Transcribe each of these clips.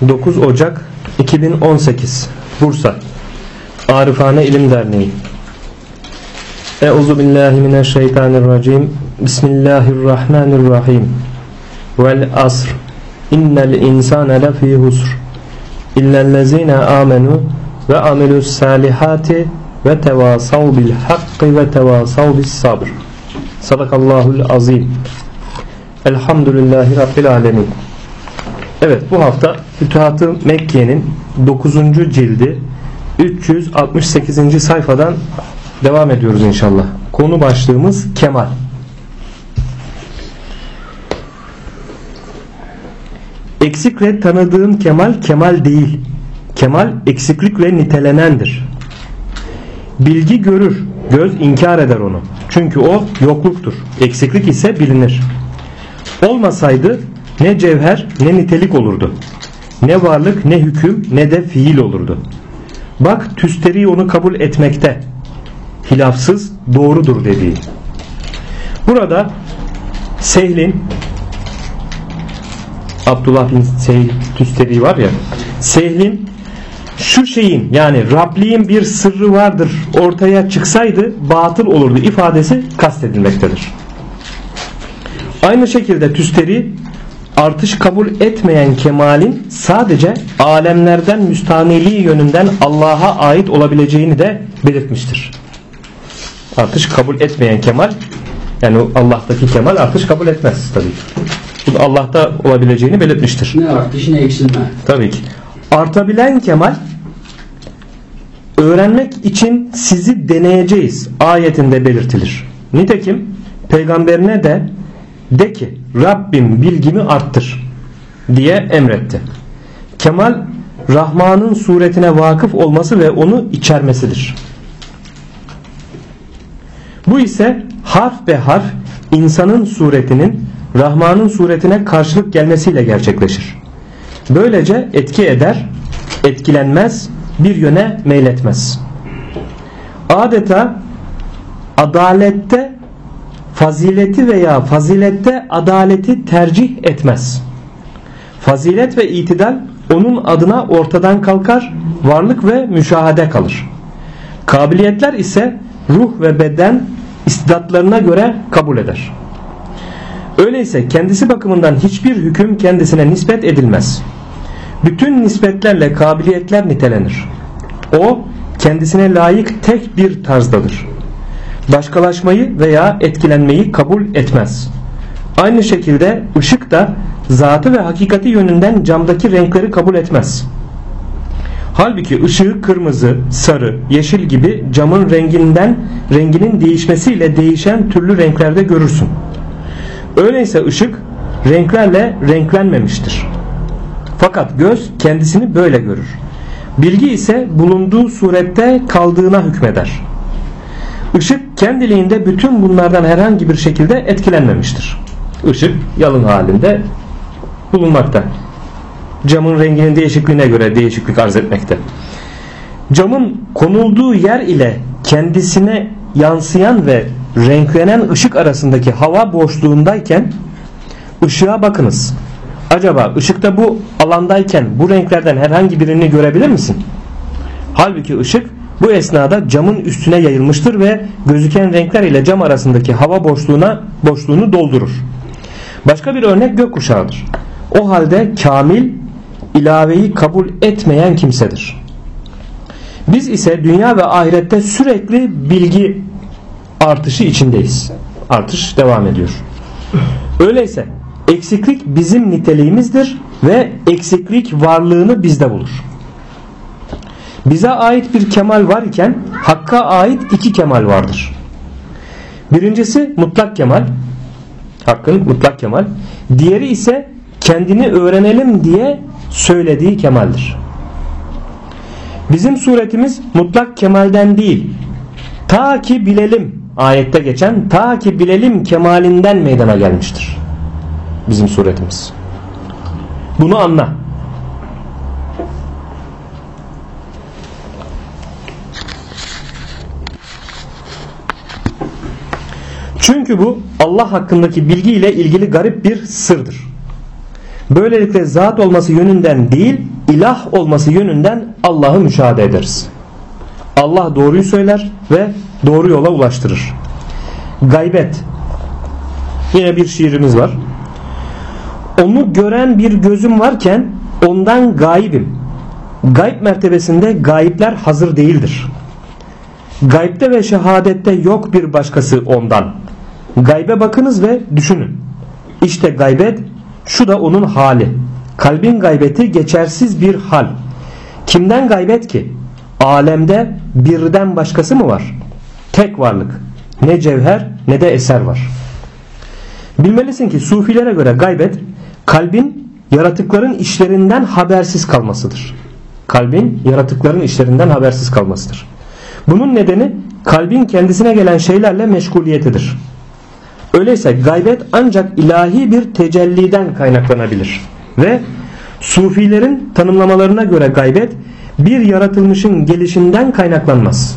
9 Ocak 2018 Bursa Arifane İlim Derneği. Euzubillahimineşşeytanirracim. Bismillahirrahmanirrahim. Vel asr. İnnel insane lefî husr. İllellezîne âmenû ve amilussâlihâti ve tevâsav bil hakkı ve tevâsav bis sabr. Sadakallahul azim. Elhamdülillahi Rabbil alemin. Evet, bu hafta Fütuhat-ı Mekke'nin 9. cildi 368. sayfadan devam ediyoruz inşallah. Konu başlığımız kemal. Eksikle tanıdığın kemal, kemal değil. Kemal eksiklikle nitelenendir. Bilgi görür, göz inkar eder onu. Çünkü o yokluktur. Eksiklik ise bilinir. Olmasaydı ne cevher ne nitelik olurdu. Ne varlık ne hüküm ne de fiil olurdu. Bak Tüsteri onu kabul etmekte. Hilafsız doğrudur dediği. Burada Sehl'in, Abdullah bin Sehl Tüsteri var ya, Sehl'in şu şeyin, yani Rabliğin bir sırrı vardır ortaya çıksaydı batıl olurdu ifadesi kastedilmektedir. Aynı şekilde Tüsteri artış kabul etmeyen kemalin sadece alemlerden müstaniliği yönünden Allah'a ait olabileceğini de belirtmiştir. Artış kabul etmeyen kemal, yani Allah'taki kemal artış kabul etmez tabii ki. Bu Allah'ta olabileceğini belirtmiştir. Ne artış ne eksilme. Tabii ki. Artabilen kemal, öğrenmek için sizi deneyeceğiz ayetinde belirtilir. Nitekim peygamberine de ki Rabbim bilgimi arttır diye emretti. Kemal Rahman'ın suretine vakıf olması ve onu içermesidir. Bu ise harf be harf insanın suretinin Rahman'ın suretine karşılık gelmesiyle gerçekleşir. Böylece etki eder, etkilenmez, bir yöne meyletmez. Adeta adalette fazileti veya fazilette adaleti tercih etmez. Fazilet ve itidal onun adına ortadan kalkar, varlık ve müşahede kalır. Kabiliyetler ise ruh ve beden istidatlarına göre kabul eder. Öyleyse kendisi bakımından hiçbir hüküm kendisine nispet edilmez. Bütün nispetlerle kabiliyetler nitelenir. O kendisine layık tek bir tarzdadır. Başkalaşmayı veya etkilenmeyi kabul etmez. Aynı şekilde ışık da zatı ve hakikati yönünden camdaki renkleri kabul etmez. Halbuki ışığı kırmızı, sarı, yeşil gibi camın renginin değişmesiyle değişen türlü renklerde görürsün. Öyleyse ışık renklerle renklenmemiştir. Fakat göz kendisini böyle görür. Bilgi ise bulunduğu surette kaldığına hükmeder. Işık kendiliğinde bütün bunlardan herhangi bir şekilde etkilenmemiştir. Işık yalın halinde bulunmakta. Camın renginin değişikliğine göre değişiklik arz etmekte. Camın konulduğu yer ile kendisine yansıyan ve renklenen ışık arasındaki hava boşluğundayken ışığa bakınız. Acaba ışıkta bu alandayken bu renklerden herhangi birini görebilir misin? Halbuki ışık bu esnada camın üstüne yayılmıştır ve gözüken renkler ile cam arasındaki hava boşluğunu doldurur. Başka bir örnek gökkuşağıdır. O halde kamil ilaveyi kabul etmeyen kimsedir. Biz ise dünya ve ahirette sürekli bilgi artışı içindeyiz. Artış devam ediyor. Öyleyse eksiklik bizim niteliğimizdir ve eksiklik varlığını bizde bulur. Bize ait bir kemal var iken Hakk'a ait iki kemal vardır. Birincisi mutlak kemal, Hakk'ın mutlak kemal. Diğeri ise kendini öğrenelim diye söylediği kemaldir. Bizim suretimiz mutlak kemalden değil, ta ki bilelim, ayette geçen ta ki bilelim kemalinden meydana gelmiştir. Bizim suretimiz. Bunu anla. Çünkü bu Allah hakkındaki bilgi ile ilgili garip bir sırdır. Böylelikle zat olması yönünden değil, ilah olması yönünden Allah'ı müşahede ederiz. Allah doğruyu söyler ve doğru yola ulaştırır. Gaybet. Yine bir şiirimiz var. Onu gören bir gözüm varken ondan gaybim. Gayb mertebesinde gayipler hazır değildir. Gaybte ve şehadette yok bir başkası ondan. Gaybe bakınız ve düşünün. İşte gaybet, şu da onun hali. Kalbin gaybeti geçersiz bir hal. Kimden gaybet ki? Alemde birden başkası mı var? Tek varlık. Ne cevher ne de eser var. Bilmelisin ki sufilere göre gaybet, kalbin yaratıkların işlerinden habersiz kalmasıdır. Kalbin yaratıkların işlerinden habersiz kalmasıdır. Bunun nedeni kalbin kendisine gelen şeylerle meşguliyetidir. Öyleyse gaybet ancak ilahi bir tecelliden kaynaklanabilir. Ve sufilerin tanımlamalarına göre gaybet bir yaratılmışın gelişinden kaynaklanmaz.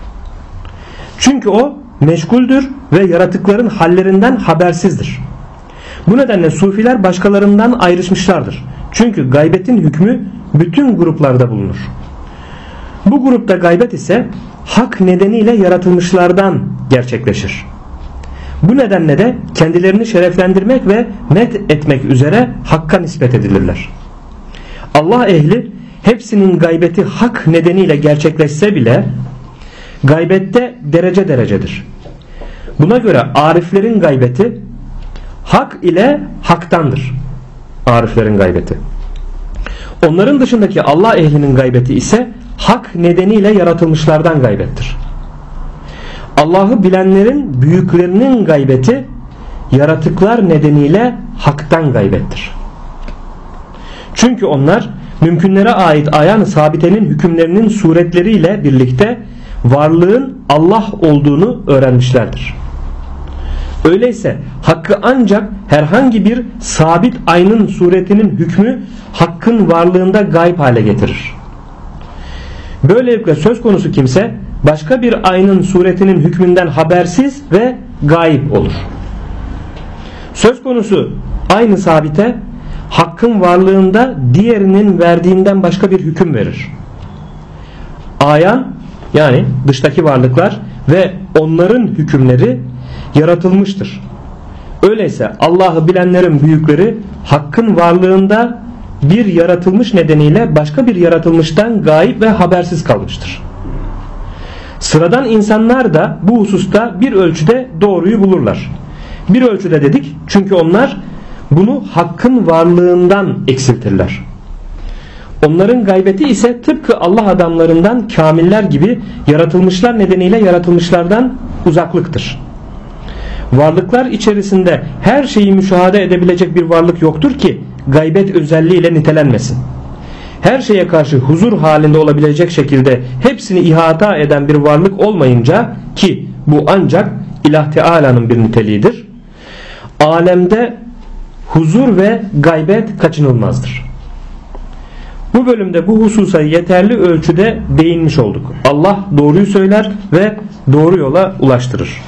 Çünkü o meşguldür ve yaratıkların hallerinden habersizdir. Bu nedenle sufiler başkalarından ayrışmışlardır. Çünkü gaybetin hükmü bütün gruplarda bulunur. Bu grupta gaybet ise hak nedeniyle yaratılmışlardan gerçekleşir. Bu nedenle de kendilerini şereflendirmek ve met etmek üzere hakka nispet edilirler. Allah ehli hepsinin gaybeti hak nedeniyle gerçekleşse bile gaybette derece derecedir. Buna göre ariflerin gaybeti hak ile haktandır. Ariflerin gaybeti. Onların dışındaki Allah ehlinin gaybeti ise hak nedeniyle yaratılmışlardan gaybettir. Allah'ı bilenlerin büyüklerinin gaybeti yaratıklar nedeniyle haktan gaybettir. Çünkü onlar mümkünlere ait ayan-ı sabitenin hükümlerinin suretleriyle birlikte varlığın Allah olduğunu öğrenmişlerdir. Öyleyse hakkı ancak herhangi bir sabit aynın suretinin hükmü hakkın varlığında gayb hale getirir. Böylelikle söz konusu kimse başka bir aynın suretinin hükmünden habersiz ve gayb olur. Söz konusu aynı sabite hakkın varlığında diğerinin verdiğinden başka bir hüküm verir. Ayan yani dıştaki varlıklar ve onların hükümleri yaratılmıştır. Öyleyse Allah'ı bilenlerin büyükleri hakkın varlığında bir yaratılmış nedeniyle başka bir yaratılmıştan gayip ve habersiz kalmıştır. Sıradan insanlar da bu hususta bir ölçüde doğruyu bulurlar. Bir ölçüde dedik çünkü onlar bunu hakkın varlığından eksiltirler. Onların gaybeti ise tıpkı Allah adamlarından kamiller gibi yaratılmışlar nedeniyle yaratılmışlardan uzaklıktır. Varlıklar içerisinde her şeyi müşahede edebilecek bir varlık yoktur ki gaybet özelliğiyle nitelenmesin. Her şeye karşı huzur halinde olabilecek şekilde hepsini ihata eden bir varlık olmayınca, ki bu ancak İlah Teala'nın bir niteliğidir, alemde huzur ve gaybet kaçınılmazdır. Bu bölümde bu hususa yeterli ölçüde değinmiş olduk. Allah doğruyu söyler ve doğru yola ulaştırır.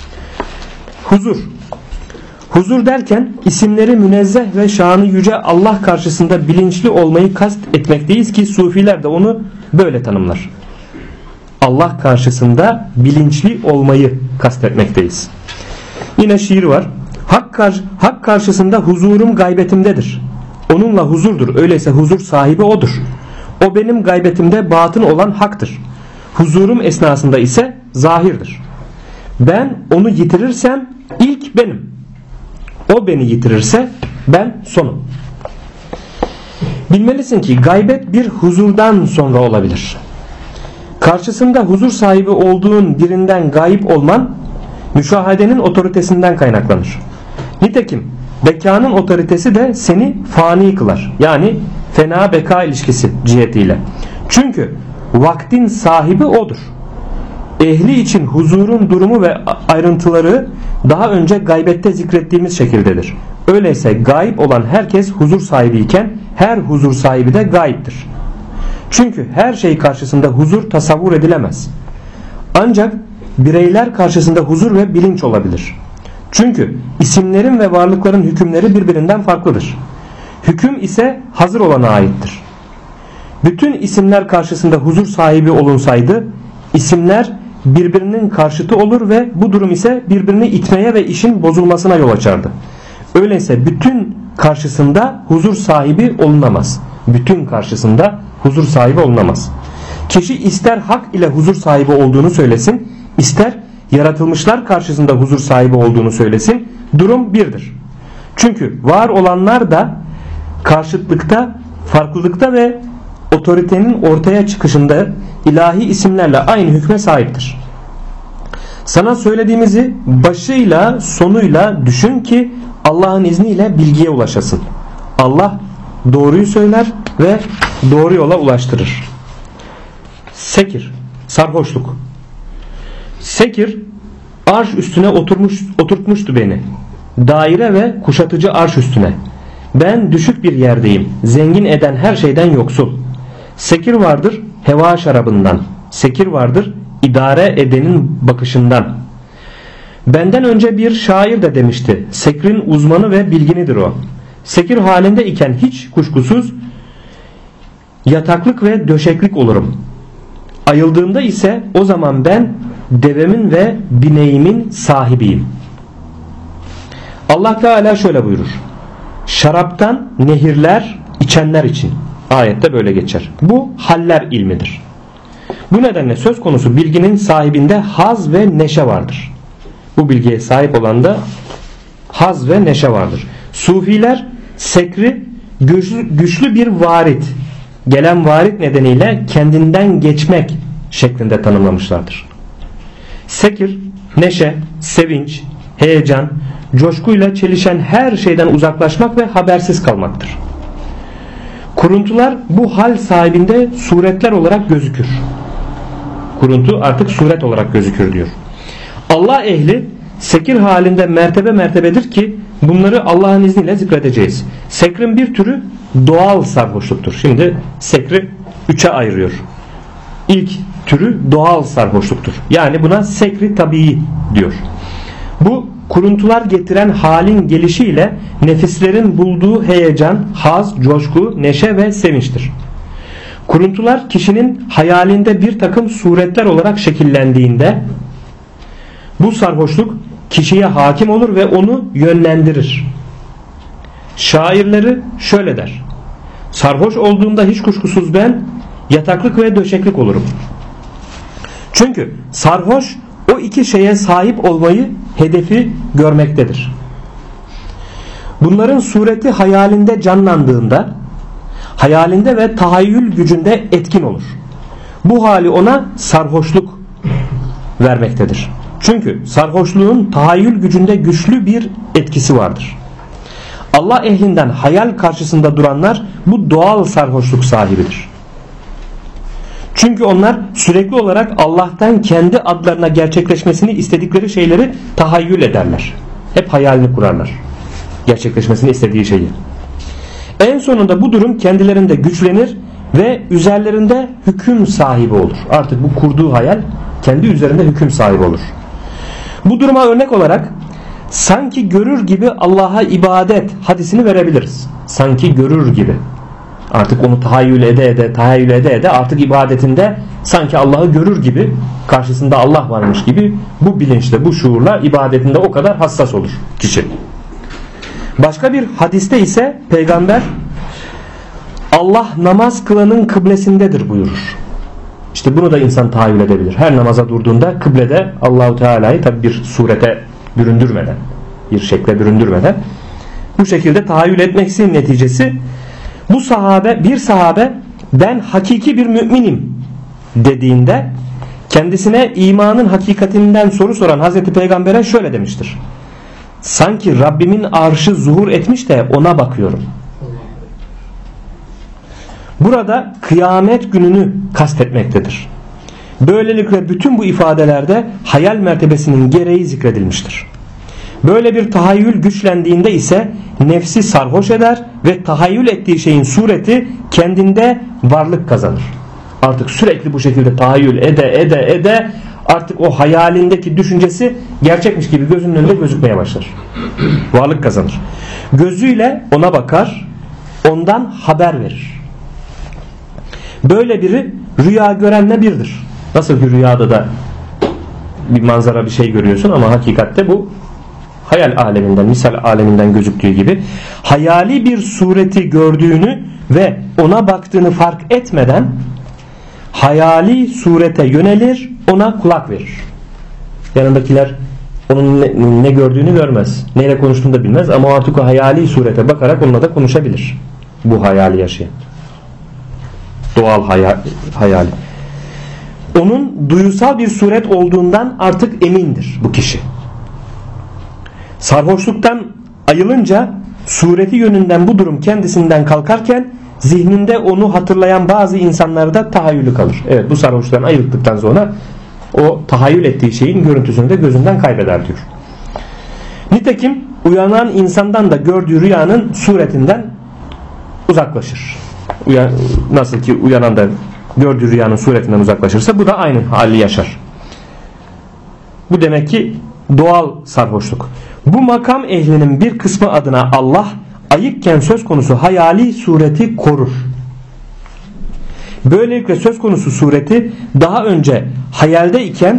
Huzur. Huzur derken isimleri münezzeh ve şanı yüce Allah karşısında bilinçli olmayı kast etmekteyiz ki sufiler de onu böyle tanımlar. Allah karşısında bilinçli olmayı kastetmekteyiz. Yine şiir var. Hak karşısında huzurum gaybetimdedir. Onunla huzurdur. Öyleyse huzur sahibi odur. O benim gaybetimde batın olan haktır. Huzurum esnasında ise zahirdir. Ben onu yitirirsem ilk benim. O beni yitirirse ben sonum. Bilmelisin ki gaybet bir huzurdan sonra olabilir. Karşısında huzur sahibi olduğun birinden gayip olman müşahedenin otoritesinden kaynaklanır. Nitekim bekanın otoritesi de seni fani kılar. Yani fena beka ilişkisi cihetiyle. Çünkü vaktin sahibi odur. Ehli için huzurun durumu ve ayrıntıları daha önce gaybette zikrettiğimiz şekildedir. Öyleyse gayb olan herkes huzur sahibiyken her huzur sahibi de gayiptir. Çünkü her şey karşısında huzur tasavvur edilemez. Ancak bireyler karşısında huzur ve bilinç olabilir. Çünkü isimlerin ve varlıkların hükümleri birbirinden farklıdır. Hüküm ise hazır olana aittir. Bütün isimler karşısında huzur sahibi olunsaydı isimler birbirinin karşıtı olur ve bu durum ise birbirini itmeye ve işin bozulmasına yol açardı. Öyleyse bütün karşısında huzur sahibi olunamaz. Bütün karşısında huzur sahibi olunamaz. Kişi ister hak ile huzur sahibi olduğunu söylesin, ister yaratılmışlar karşısında huzur sahibi olduğunu söylesin, durum birdir. Çünkü var olanlar da karşıtlıkta, farklılıkta ve otoritenin ortaya çıkışında ilahi isimlerle aynı hükme sahiptir. Sana söylediğimizi başıyla sonuyla düşün ki Allah'ın izniyle bilgiye ulaşasın. Allah doğruyu söyler ve doğru yola ulaştırır. Sekir, sarhoşluk. Sekir, arş üstüne oturtmuştu beni. Daire ve kuşatıcı arş üstüne. Ben düşük bir yerdeyim. Zengin eden her şeyden yoksul. Sekir vardır heva şarabından. Sekir vardır idare edenin bakışından. Benden önce bir şair de demişti. Sekrin uzmanı ve bilginidir o. Sekir halinde iken hiç kuşkusuz yataklık ve döşeklik olurum. Ayıldığımda ise o zaman ben devemin ve bineğimin sahibiyim. Allah Teala şöyle buyurur. Şaraptan nehirler içenler için. Ayette böyle geçer. Bu haller ilmidir. Bu nedenle söz konusu bilginin sahibinde haz ve neşe vardır. Bu bilgiye sahip olanda haz ve neşe vardır. Sufiler sekri güçlü bir varit, gelen varit nedeniyle kendinden geçmek şeklinde tanımlamışlardır. Sekir, neşe, sevinç, heyecan, coşkuyla çelişen her şeyden uzaklaşmak ve habersiz kalmaktır. Kuruntular bu hal sahibinde suretler olarak gözükür. Kuruntu artık suret olarak gözükür diyor. Allah ehli sekir halinde mertebe mertebedir ki bunları Allah'ın izniyle zikredeceğiz. Sekrin bir türü doğal sarhoşluktur. Şimdi sekri 3'e ayırıyor. İlk türü doğal sarhoşluktur. Yani buna sekri tabii diyor. Bu kuruntular getiren halin gelişiyle nefislerin bulduğu heyecan, haz, coşku, neşe ve sevinçtir. Kuruntular kişinin hayalinde bir takım suretler olarak şekillendiğinde bu sarhoşluk kişiye hakim olur ve onu yönlendirir. Şairleri şöyle der. Sarhoş olduğumda hiç kuşkusuz ben yataklık ve döşeklik olurum. Çünkü sarhoş o iki şeye sahip olmayı hedefi görmektedir. Bunların sureti hayalinde canlandığında hayalinde ve tahayyül gücünde etkin olur. Bu hali ona sarhoşluk vermektedir. Çünkü sarhoşluğun tahayyül gücünde güçlü bir etkisi vardır. Allah ehlinden hayal karşısında duranlar bu doğal sarhoşluk sahibidir. Çünkü onlar sürekli olarak Allah'tan kendi adlarına gerçekleşmesini istedikleri şeyleri tahayyül ederler. Hep hayalini kurarlar. Gerçekleşmesini istediği şeyi. En sonunda bu durum kendilerinde güçlenir ve üzerlerinde hüküm sahibi olur. Artık bu kurduğu hayal kendi üzerinde hüküm sahibi olur. Bu duruma örnek olarak sanki görür gibi Allah'a ibadet hadisini verebiliriz. Sanki görür gibi. Artık onu tahayyül ede artık ibadetinde sanki Allah'ı görür gibi, karşısında Allah varmış gibi bu bilinçle, bu şuurla ibadetinde o kadar hassas olur kişi. Başka bir hadiste ise peygamber Allah namaz kılanın kıblesindedir buyurur. İşte bunu da insan tahayyül edebilir. Her namaza durduğunda kıblede Allahu Teala'yı tabi bir surete büründürmeden, bir şekle büründürmeden bu şekilde tahayyül etmeksinin neticesi bir sahabe ben hakiki bir müminim dediğinde kendisine imanın hakikatinden soru soran Hazreti Peygamber'e şöyle demiştir. Sanki Rabbimin arşı zuhur etmiş de ona bakıyorum. Burada kıyamet gününü kastetmektedir. Böylelikle bütün bu ifadelerde hayal mertebesinin gereği zikredilmiştir. Böyle bir tahayyül güçlendiğinde ise nefsi sarhoş eder ve tahayyül ettiği şeyin sureti kendinde varlık kazanır. Artık sürekli bu şekilde tahayyül ede artık o hayalindeki düşüncesi gerçekmiş gibi gözünün önünde gözükmeye başlar. Varlık kazanır. Gözüyle ona bakar, ondan haber verir. Böyle biri rüya görenle birdir. Nasıl ki rüyada da bir manzara, bir şey görüyorsun ama hakikatte bu hayal aleminden, misal aleminden gözüktüğü gibi hayali bir sureti gördüğünü ve ona baktığını fark etmeden hayali surete yönelir, ona kulak verir. Yanındakiler onun ne gördüğünü görmez, neyle konuştuğunu da bilmez ama artık o hayali surete bakarak onunla da konuşabilir. Bu hayali yaşayan. Doğal hayali. Onun duyusal bir suret olduğundan artık emindir bu kişi. Sarhoşluktan ayılınca sureti yönünden bu durum kendisinden kalkarken zihninde onu hatırlayan bazı insanlarda tahayyülü kalır. Evet, bu sarhoşluktan ayıldıktan sonra o tahayyül ettiği şeyin görüntüsünü de gözünden kaybeder diyor. Nitekim uyanan insandan da gördüğü rüyanın suretinden uzaklaşır. Nasıl ki uyanan da gördüğü rüyanın suretinden uzaklaşırsa bu da aynı hali yaşar. Bu demek ki doğal sarhoşluk. Bu makam ehlinin bir kısmı adına Allah ayıkken söz konusu hayali sureti korur. Böylelikle söz konusu sureti daha önce hayalde iken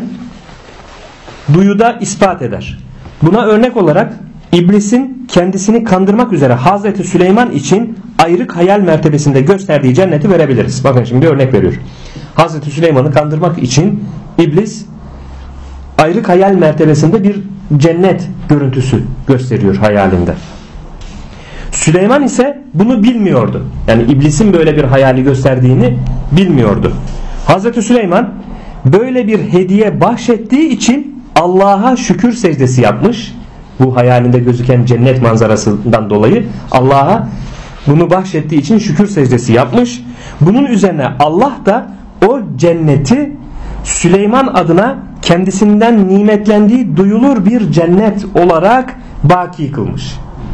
duyuda ispat eder. Buna örnek olarak İblisin kendisini kandırmak üzere Hazreti Süleyman için ayrık hayal mertebesinde gösterdiği cenneti verebiliriz. Bakın şimdi bir örnek veriyor. Hazreti Süleyman'ı kandırmak için İblis ayrık hayal mertebesinde bir cennet görüntüsü gösteriyor hayalinde. Süleyman ise bunu bilmiyordu. Yani İblisin böyle bir hayali gösterdiğini bilmiyordu. Hazreti Süleyman böyle bir hediye bahşettiği için Allah'a şükür secdesi yapmış. Bu hayalinde gözüken cennet manzarasından dolayı Allah'a bunu bahşettiği için şükür secdesi yapmış. Bunun üzerine Allah da o cenneti Süleyman adına kendisinden nimetlendiği duyulur bir cennet olarak baki kılmış.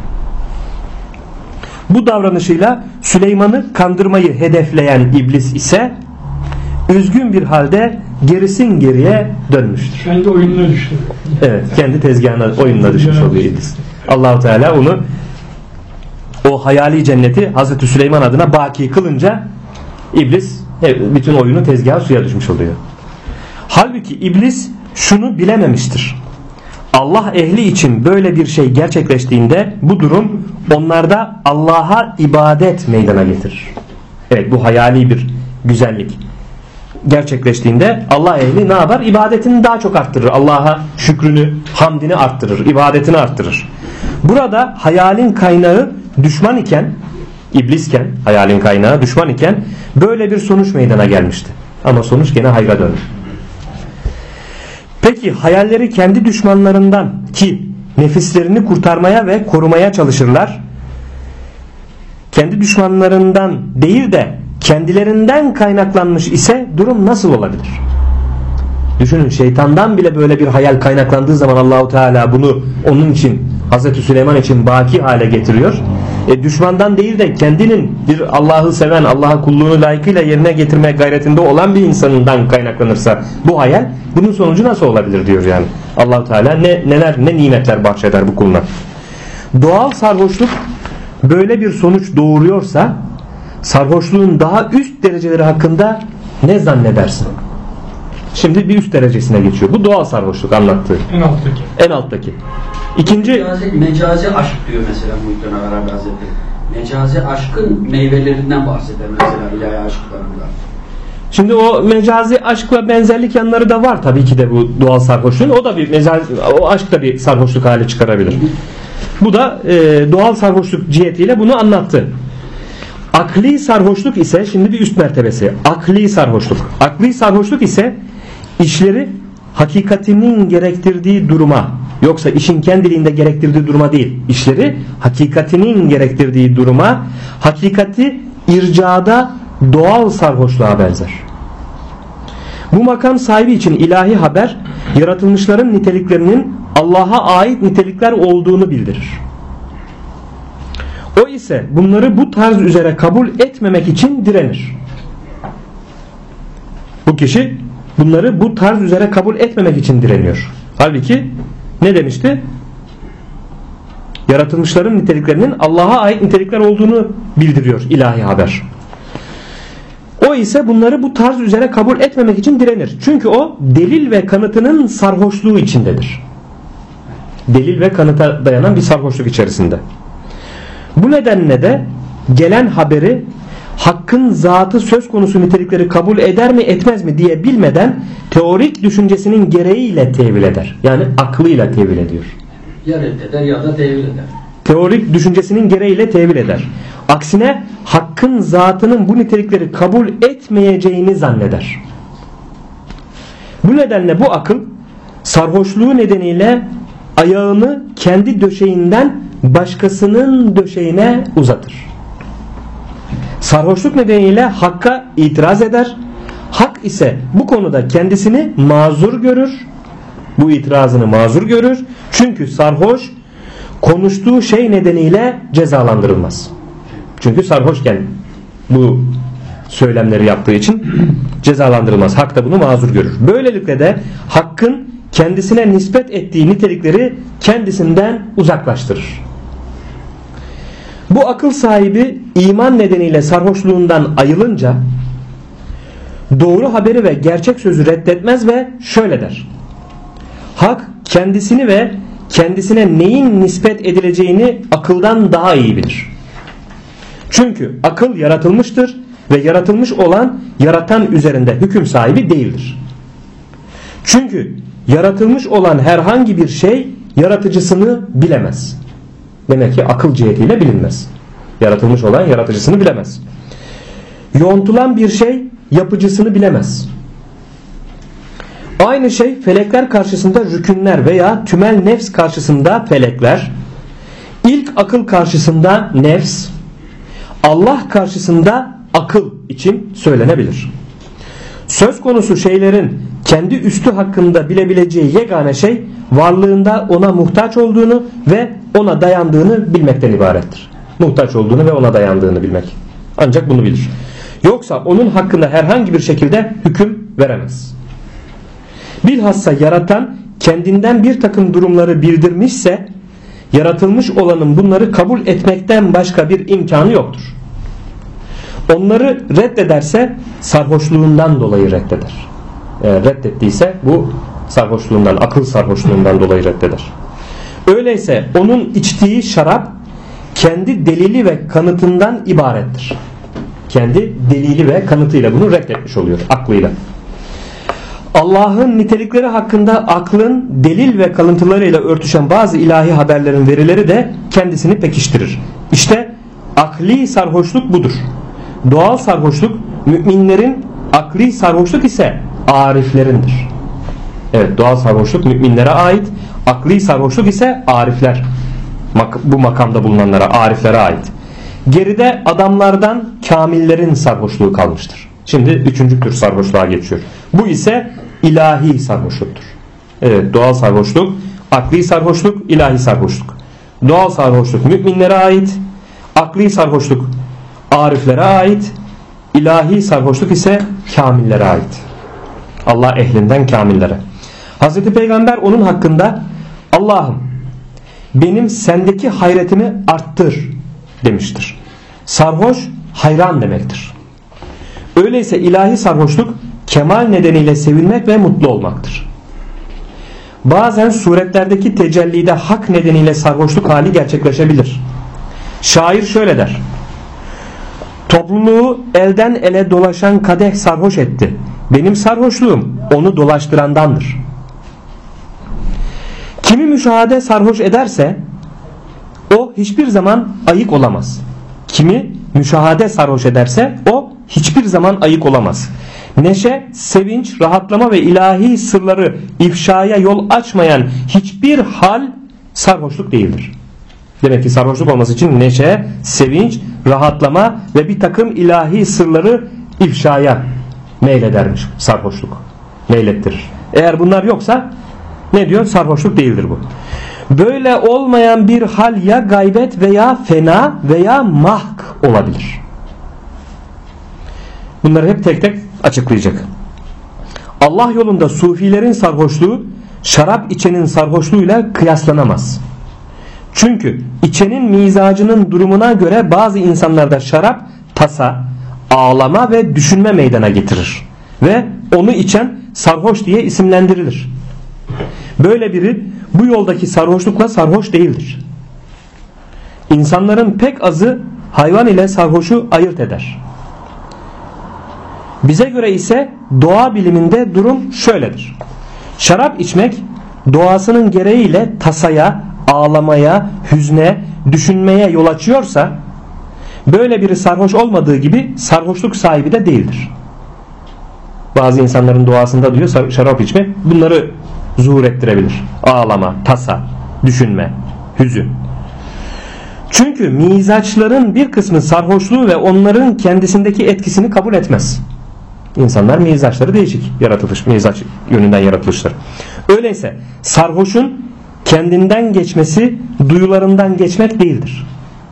Bu davranışıyla Süleyman'ı kandırmayı hedefleyen İblis ise üzgün bir halde gerisin geriye dönmüştür. Kendi oyununa düştü. Evet, kendi tezgahına, oyununa düşmüş oluyor İblis. Allah-u Teala onu, o hayali cenneti Hazreti Süleyman adına baki kılınca İblis bütün oyunu, tezgahı suya düşmüş oluyor. Halbuki İblis şunu bilememiştir. Allah ehli için böyle bir şey gerçekleştiğinde bu durum onlarda Allah'a ibadet meydana getirir. Evet, bu hayali bir güzellik gerçekleştiğinde Allah ehli ne yapar? İbadetini daha çok arttırır. Allah'a şükrünü, hamdini arttırır, ibadetini arttırır. Burada hayalin kaynağı düşman iken, İblisken, hayalin kaynağı düşman iken böyle bir sonuç meydana gelmişti. Ama sonuç gene hayra döndü. Peki hayalleri kendi düşmanlarından ki nefislerini kurtarmaya ve korumaya çalışırlar, kendi düşmanlarından değil de kendilerinden kaynaklanmış ise durum nasıl olabilir? Düşünün, şeytandan bile böyle bir hayal kaynaklandığı zaman Allahu Teala bunu onun için, Hazreti Süleyman için baki hale getiriyor. Düşmandan değil de kendinin bir Allah'ı seven, Allah'a kulluğunu layıkıyla yerine getirmeye gayretinde olan bir insanından kaynaklanırsa bu hayal, bunun sonucu nasıl olabilir diyor yani. Allahu Teala ne nimetler bahşeder bu kuluna. Doğal sarhoşluk böyle bir sonuç doğuruyorsa sarhoşluğun daha üst dereceleri hakkında ne zannedersin? Şimdi bir üst derecesine geçiyor. Bu doğal sarhoşluk anlattığı. En alttaki. İkinci mecazi aşk diyor mesela Muhittin Arabi Hazretleri. Mecazi aşkın meyvelerinden bahseder mesela ilahi aşklarında. Şimdi o mecazi aşkla benzerlik yanları da var tabii ki de bu doğal sarhoşluğun. O da bir mecazi, o aşk da bir sarhoşluk hali çıkarabilir. Bu da doğal sarhoşluk cihetiyle bunu anlattı. Akli sarhoşluk ise şimdi bir üst mertebesi. Akli sarhoşluk. Akli sarhoşluk ise işleri hakikatinin gerektirdiği duruma, yoksa işin kendiliğinde gerektirdiği duruma değil, işleri hakikatinin gerektirdiği duruma, hakikati ircada doğal sarhoşluğa benzer. Bu makam sahibi için ilahi haber yaratılmışların niteliklerinin Allah'a ait nitelikler olduğunu bildirir. O ise bunları bu tarz üzere kabul etmemek için direnir. Bu kişi bunları bu tarz üzere kabul etmemek için direniyor. Halbuki ne demişti? yaratılmışların niteliklerinin Allah'a ait nitelikler olduğunu bildiriyor ilahi haber. O ise bunları bu tarz üzere kabul etmemek için direnir. Çünkü o delil ve kanıtının sarhoşluğu içindedir. Delil ve kanıta dayanan bir sarhoşluk içerisinde. Bu nedenle de gelen haberi hakkın zatı söz konusu nitelikleri kabul eder mi etmez mi diye bilmeden teorik düşüncesinin gereğiyle tevil eder. Yani aklıyla tevil ediyor. Ya reddeder ya da tevil eder. Teorik düşüncesinin gereğiyle tevil eder. Aksine hakkın zatının bu nitelikleri kabul etmeyeceğini zanneder. Bu nedenle bu akıl sarhoşluğu nedeniyle ayağını kendi döşeğinden başkasının döşeğine uzatır. Sarhoşluk nedeniyle hakka itiraz eder. Hak ise bu konuda kendisini mazur görür. Bu itirazını mazur görür. Çünkü sarhoş konuştuğu şey nedeniyle cezalandırılmaz. Çünkü sarhoşken bu söylemleri yaptığı için cezalandırılmaz. Hak da bunu mazur görür. Böylelikle de hakkın kendisine nispet ettiği nitelikleri kendisinden uzaklaştırır. Bu akıl sahibi iman nedeniyle sarhoşluğundan ayılınca doğru haberi ve gerçek sözü reddetmez ve şöyle der: hak kendisini ve kendisine neyin nispet edileceğini akıldan daha iyi bilir. Çünkü akıl yaratılmıştır ve yaratılmış olan yaratan üzerinde hüküm sahibi değildir. Çünkü yaratılmış olan herhangi bir şey yaratıcısını bilemez. Demek ki akıl cihetiyle bilinmez. Yaratılmış olan yaratıcısını bilemez. Yontulan bir şey yapıcısını bilemez. Aynı şey felekler karşısında rükünler veya tümel nefs karşısında felekler, ilk akıl karşısında nefs, Allah karşısında akıl için söylenebilir. Söz konusu şeylerin kendi üstü hakkında bilebileceği yegane şey varlığında ona muhtaç olduğunu ve ona dayandığını bilmekten ibarettir. Muhtaç olduğunu ve ona dayandığını bilmek. Ancak bunu bilir. Yoksa onun hakkında herhangi bir şekilde hüküm veremez. Bilhassa yaratan kendinden bir takım durumları bildirmişse yaratılmış olanın bunları kabul etmekten başka bir imkanı yoktur. Onları reddederse sarhoşluğundan dolayı reddeder. Reddettiyse bu sarhoşluğundan, akıl sarhoşluğundan dolayı reddeder. Öyleyse onun içtiği şarap kendi delili ve kanıtından ibarettir. Kendi delili ve kanıtıyla bunu reddetmiş oluyor, aklıyla. Allah'ın nitelikleri hakkında aklın delil ve kalıntılarıyla örtüşen bazı ilahi haberlerin verileri de kendisini pekiştirir. İşte akli sarhoşluk budur. Doğal sarhoşluk müminlerin, akli sarhoşluk ise ariflerindir. Evet, doğal sarhoşluk müminlere ait, akli sarhoşluk ise arifler, bu makamda bulunanlara, ariflere ait. Geride adamlardan kamillerin sarhoşluğu kalmıştır. Şimdi üçüncü tür sarhoşluğa geçiyor. Bu ise ilahi sarhoşluktur. Evet, doğal sarhoşluk, akli sarhoşluk, ilahi sarhoşluk. Doğal sarhoşluk müminlere ait, akli sarhoşluk ariflere ait, ilahi sarhoşluk ise kamillere ait. Allah ehlinden kamillere. Hazreti Peygamber onun hakkında Allah'ım benim sendeki hayretimi arttır demiştir. Sarhoş hayran demektir. Öyleyse ilahi sarhoşluk kemal nedeniyle sevilmek ve mutlu olmaktır. Bazen suretlerdeki tecellide hak nedeniyle sarhoşluk hali gerçekleşebilir. Şair şöyle der: topluluğu elden ele dolaşan kadeh sarhoş etti. Benim sarhoşluğum onu dolaştırandandır. Kimi müşahede sarhoş ederse o hiçbir zaman ayık olamaz. Kimi müşahede sarhoş ederse o hiçbir zaman ayık olamaz. Neşe, sevinç, rahatlama ve ilahi sırları ifşaya yol açmayan hiçbir hal sarhoşluk değildir. Demek ki sarhoşluk olması için neşe, sevinç, rahatlama ve bir takım ilahi sırları ifşaya meyledermiş sarhoşluk. Meylettirir. Eğer bunlar yoksa ne diyor? Sarhoşluk değildir bu. Böyle olmayan bir hal ya gaybet veya fena veya mahk olabilir. Bunları hep tek tek açıklayacak. Allah yolunda sufilerin sarhoşluğu şarap içenin sarhoşluğuyla kıyaslanamaz. Çünkü içenin mizacının durumuna göre bazı insanlarda şarap tasa, ağlama ve düşünme meydana getirir ve onu içen sarhoş diye isimlendirilir. Böyle biri bu yoldaki sarhoşlukla sarhoş değildir. İnsanların pek azı hayvan ile sarhoşu ayırt eder. Bize göre ise doğa biliminde durum şöyledir. Şarap içmek doğasının gereğiyle tasaya, ağlamaya, hüzne, düşünmeye yol açıyorsa böyle biri sarhoş olmadığı gibi sarhoşluk sahibi de değildir. Bazı insanların doğasında diyor şarap içmek bunları zuhur ettirebilir. Ağlama, tasa, düşünme, hüzün. Çünkü mizaçların bir kısmı sarhoşluğu ve onların kendisindeki etkisini kabul etmez. İnsanlar mizaçları değişik yaratılış, mizaç yönünden yaratılışlar. Öyleyse sarhoşun kendinden geçmesi duyularından geçmek değildir.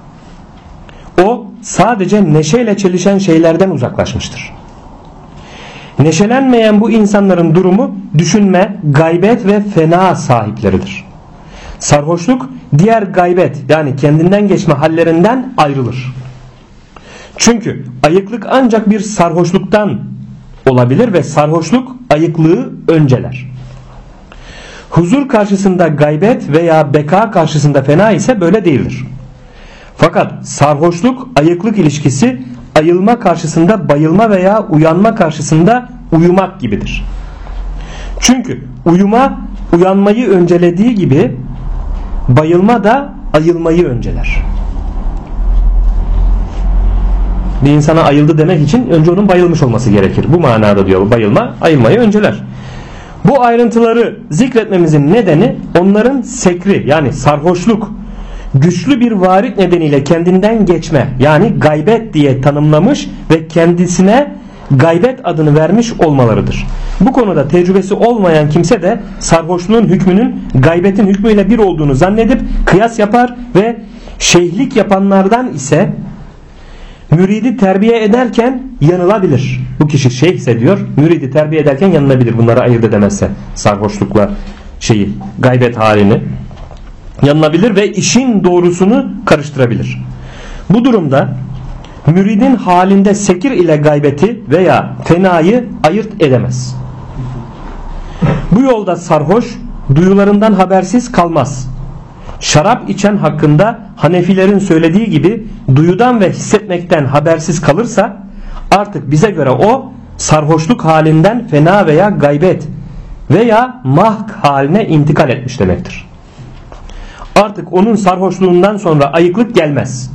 O sadece neşeyle çelişen şeylerden uzaklaşmıştır. Neşelenmeyen bu insanların durumu düşünme, gaybet ve fena sahipleridir. Sarhoşluk diğer gaybet yani kendinden geçme hallerinden ayrılır. Çünkü ayıklık ancak bir sarhoşluktan olabilir ve sarhoşluk ayıklığı önceler. Huzur karşısında gaybet veya beka karşısında fena ise böyle değildir. Fakat sarhoşluk ayıklık ilişkisi ayılma karşısında bayılma veya uyanma karşısında uyumak gibidir. Çünkü uyuma uyanmayı öncelediği gibi bayılma da ayılmayı önceler. Bir insana ayıldı demek için önce onun bayılmış olması gerekir. Bu manada diyor bayılma ayılmayı önceler. Bu ayrıntıları zikretmemizin nedeni onların sekri yani sarhoşluk güçlü bir varit nedeniyle kendinden geçme yani gaybet diye tanımlamış ve kendisine gaybet adını vermiş olmalarıdır. Bu konuda tecrübesi olmayan kimse de sarhoşluğun hükmünün gaybetin hükmüyle bir olduğunu zannedip kıyas yapar ve şeyhlik yapanlardan ise müridi terbiye ederken yanılabilir. Bu kişi şeyhse diyor müridi terbiye ederken yanılabilir. Bunları ayırt edemezse sarhoşlukla gaybet halini yanılabilir ve işin doğrusunu karıştırabilir. Bu durumda müridin halinde sekir ile gaybeti veya fenayı ayırt edemez. Bu yolda sarhoş duyularından habersiz kalmaz. Şarap içen hakkında Hanefilerin söylediği gibi duyudan ve hissetmekten habersiz kalırsa artık bize göre o sarhoşluk halinden fena veya gaybet veya mahk haline intikal etmiş demektir. Artık onun sarhoşluğundan sonra ayıklık gelmez.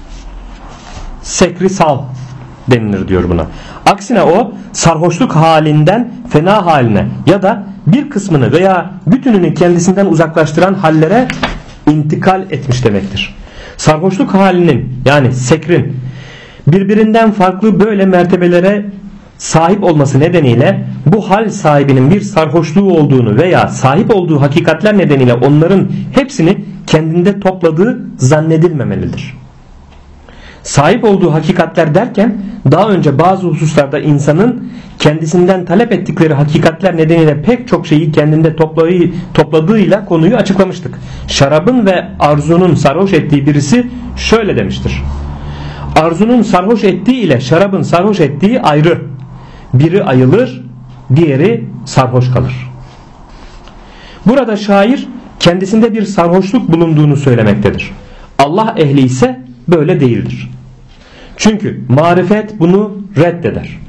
Sekrisal denilir diyor buna. Aksine o sarhoşluk halinden fena haline ya da bir kısmını veya bütününü kendisinden uzaklaştıran hallere intikal etmiş demektir. Sarhoşluk halinin yani sekrin birbirinden farklı böyle mertebelere sahip olması nedeniyle bu hal sahibinin bir sarhoşluğu olduğunu veya sahip olduğu hakikatler nedeniyle onların hepsini kendinde topladığı zannedilmemelidir. Sahip olduğu hakikatler derken daha önce bazı hususlarda insanın kendisinden talep ettikleri hakikatler nedeniyle pek çok şeyi kendinde topladığıyla konuyu açıklamıştık. Şarabın ve arzunun sarhoş ettiği birisi şöyle demiştir. Arzunun sarhoş ettiği ile şarabın sarhoş ettiği ayrı. Biri ayılır, diğeri sarhoş kalır. Burada şair kendisinde bir sarhoşluk bulunduğunu söylemektedir. Allah ehli ise böyle değildir. Çünkü marifet bunu reddeder.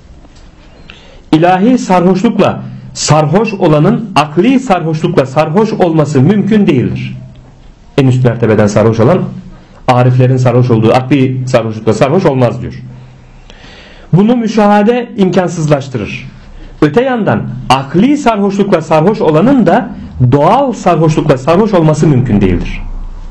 İlahi sarhoşlukla sarhoş olanın akli sarhoşlukla sarhoş olması mümkün değildir. En üst mertebeden sarhoş olan ariflerin sarhoş olduğu akli sarhoşlukla sarhoş olmaz diyor. Bunu müşahede imkansızlaştırır. Öte yandan akli sarhoşlukla sarhoş olanın da doğal sarhoşlukla sarhoş olması mümkün değildir.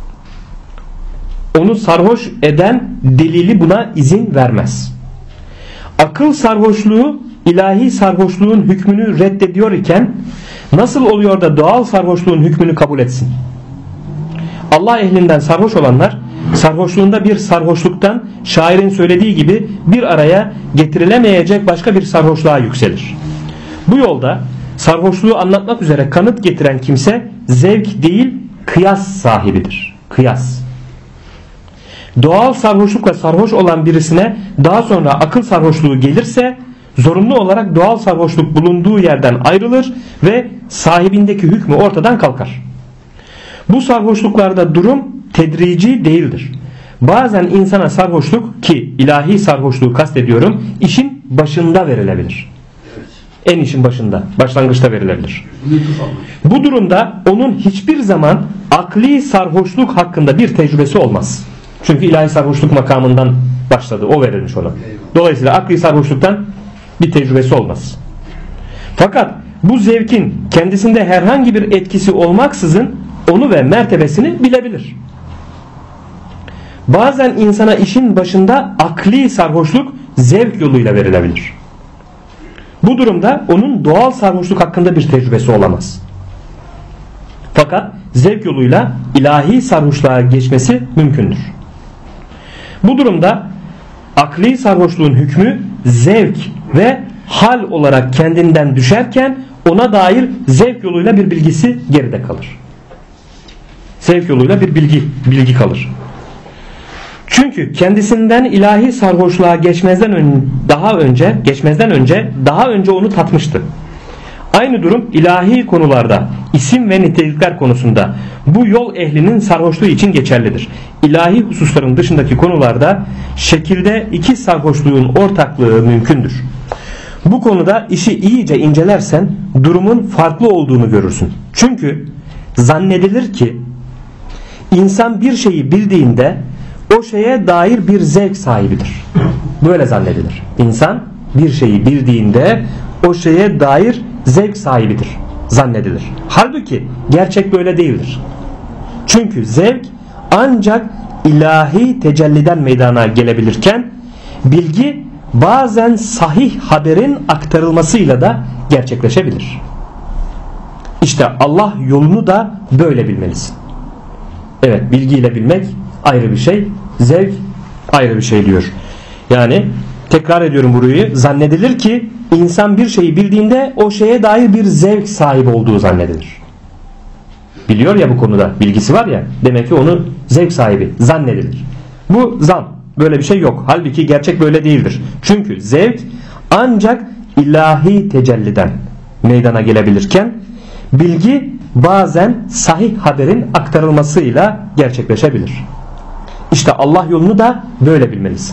Onu sarhoş eden delili buna izin vermez. Akıl sarhoşluğu ilahi sarhoşluğun hükmünü reddediyor iken nasıl oluyor da doğal sarhoşluğun hükmünü kabul etsin? Allah ehlinden sarhoş olanlar sarhoşluğunda bir sarhoşluktan şairin söylediği gibi bir araya getirilemeyecek başka bir sarhoşluğa yükselir. Bu yolda sarhoşluğu anlatmak üzere kanıt getiren kimse zevk değil kıyas sahibidir. Kıyas. Doğal sarhoşlukla sarhoş olan birisine daha sonra akıl sarhoşluğu gelirse zorunlu olarak doğal sarhoşluk bulunduğu yerden ayrılır ve sahibindeki hükmü ortadan kalkar. Bu sarhoşluklarda durum tedrici değildir. Bazen insana sarhoşluk, ki ilahi sarhoşluğu kastediyorum, işin başında verilebilir. En işin başında, başlangıçta verilebilir. Bu durumda onun hiçbir zaman akli sarhoşluk hakkında bir tecrübesi olmaz. Çünkü ilahi sarhoşluk makamından başladı, o verilmiş ona. Dolayısıyla akli sarhoşluktan bir tecrübesi olmaz. Fakat bu zevkin kendisinde herhangi bir etkisi olmaksızın onu ve mertebesini bilebilir. Bazen insana işin başında akli sarhoşluk zevk yoluyla verilebilir. Bu durumda onun doğal sarhoşluk hakkında bir tecrübesi olamaz. Fakat zevk yoluyla ilahi sarhoşluğa geçmesi mümkündür. Bu durumda akli sarhoşluğun hükmü zevk ve hal olarak kendinden düşerken ona dair zevk yoluyla bir bilgisi geride kalır. Zevk yoluyla bir bilgi kalır. Çünkü kendisinden ilahi sarhoşluğa geçmezden önce daha önce onu tatmıştı. Aynı durum ilahi konularda, isim ve nitelikler konusunda bu yol ehlinin sarhoşluğu için geçerlidir. İlahi hususların dışındaki konularda şekilde iki sarhoşluğun ortaklığı mümkündür. Bu konuda işi iyice incelersen durumun farklı olduğunu görürsün. Çünkü zannedilir ki insan bir şeyi bildiğinde o şeye dair bir zevk sahibidir. Böyle zannedilir. İnsan bir şeyi bildiğinde o şeye dair zevk sahibidir zannedilir. Halbuki gerçek böyle değildir. Çünkü zevk ancak ilahi tecelliden meydana gelebilirken bilgi bazen sahih haberin aktarılmasıyla da gerçekleşebilir. İşte Allah yolunu da böyle bilmelisin. Evet, bilgiyle bilmek ayrı bir şey, zevk ayrı bir şey diyor. Yani tekrar ediyorum burayı, zannedilir ki insan bir şeyi bildiğinde o şeye dair bir zevk sahibi olduğu zannedilir. Biliyor ya bu konuda, bilgisi var ya, demek ki onu zevk sahibi zannedilir. Bu zan, böyle bir şey yok. Halbuki gerçek böyle değildir. Çünkü zevk ancak ilahi tecelliden meydana gelebilirken bilgi bazen sahih haberin aktarılmasıyla gerçekleşebilir. İşte Allah yolunu da böyle bilmelisin.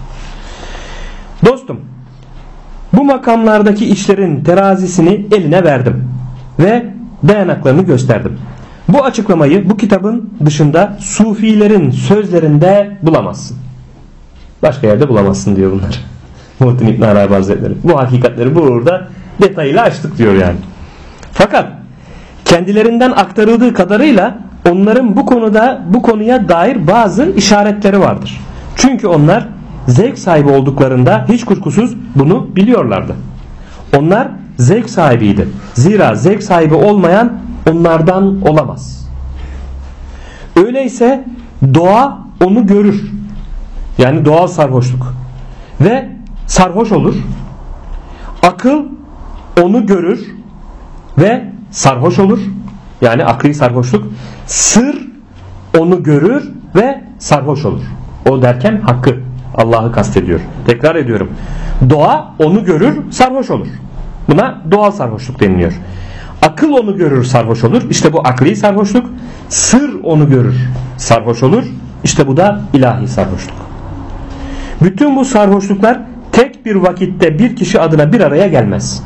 Dostum, bu makamlardaki işlerin terazisini eline verdim ve dayanaklarını gösterdim. Bu açıklamayı bu kitabın dışında sufilerin sözlerinde bulamazsın. Başka yerde bulamazsın diyor bunlar. Muhittin İbn Arabi Hazretleri. Bu hakikatleri burada detayıyla açtık diyor yani. Fakat kendilerinden aktarıldığı kadarıyla onların bu konuya dair bazı işaretleri vardır. Çünkü onlar zevk sahibi olduklarında hiç kuşkusuz bunu biliyorlardı. Onlar zevk sahibiydi. Zira zevk sahibi olmayan onlardan olamaz. Öyleyse doğa onu görür. Yani doğal sarhoşluk. Ve sarhoş olur. Akıl onu görür ve sarhoş olur. Yani akli sarhoşluk. Sır onu görür ve sarhoş olur. O derken hakkı, Allah'ı kastediyor. Tekrar ediyorum. Doğa onu görür, sarhoş olur. Buna doğal sarhoşluk deniliyor. Akıl onu görür, sarhoş olur. İşte bu akli sarhoşluk. Sır onu görür, sarhoş olur. İşte bu da ilahi sarhoşluk. Bütün bu sarhoşluklar tek bir vakitte bir kişi adına bir araya gelmez.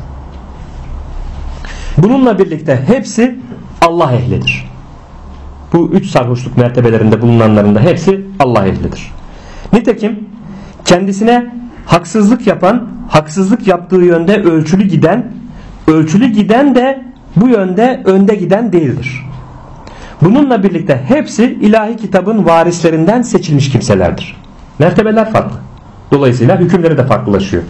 Bununla birlikte hepsi Allah ehlidir. Bu üç sarhoşluk mertebelerinde bulunanların da hepsi Allah ehlidir. Nitekim kendisine haksızlık yapan, haksızlık yaptığı yönde ölçülü giden de bu yönde önde giden değildir. Bununla birlikte hepsi ilahi kitabın varislerinden seçilmiş kimselerdir. Mertebeler farklı. Dolayısıyla hükümleri de farklılaşıyor.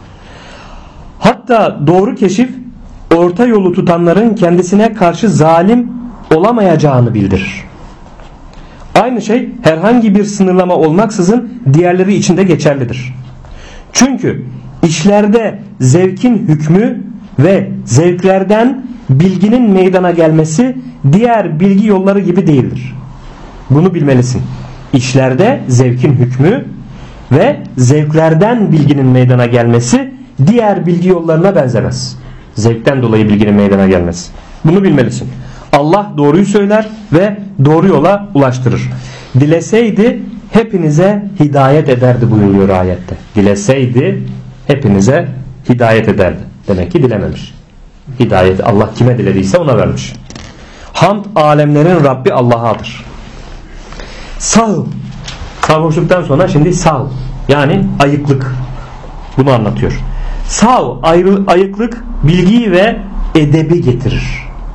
Hatta doğru keşif orta yolu tutanların kendisine karşı zalim olamayacağını bildirir. Aynı şey herhangi bir sınırlama olmaksızın diğerleri için de geçerlidir. Çünkü işlerde zevkin hükmü ve zevklerden bilginin meydana gelmesi diğer bilgi yolları gibi değildir. Bunu bilmelisin. İşlerde zevkin hükmü ve zevklerden bilginin meydana gelmesi diğer bilgi yollarına benzemez. Zevkten dolayı bilginin meydana gelmesi. Bunu bilmelisin. Allah doğruyu söyler ve doğru yola ulaştırır. Dileseydi hepinize hidayet ederdi buyuruyor ayette. Dileseydi hepinize hidayet ederdi. Demek ki dilememiş. Hidayet Allah kime dilediyse ona vermiş. Hamd alemlerin Rabbi Allah'adır. Sağ. Sarhoşluktan sonra şimdi sağ. Yani ayıklık. Bunu anlatıyor. Sağ, ayıklık bilgiyi ve edebi getirir.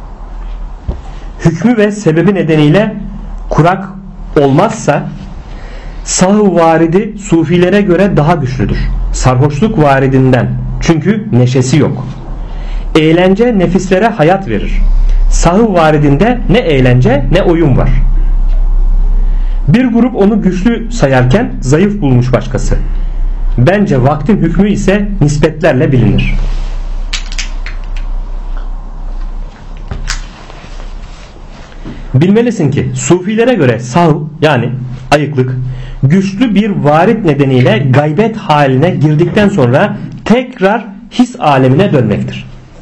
Hükmü ve sebebi nedeniyle kurak olmazsa sahı varidi sufilere göre daha güçlüdür. Sarhoşluk varidinden. Çünkü neşesi yok. Eğlence nefislere hayat verir. Sahı varidinde ne eğlence ne oyun var. Bir grup onu güçlü sayarken zayıf bulmuş başkası. Bence vaktin hükmü ise nispetlerle bilinir. Bilmelisin ki sufilere göre sahv yani ayıklık güçlü bir varit nedeniyle gaybet haline girdikten sonra tekrar his alemine dönmektir.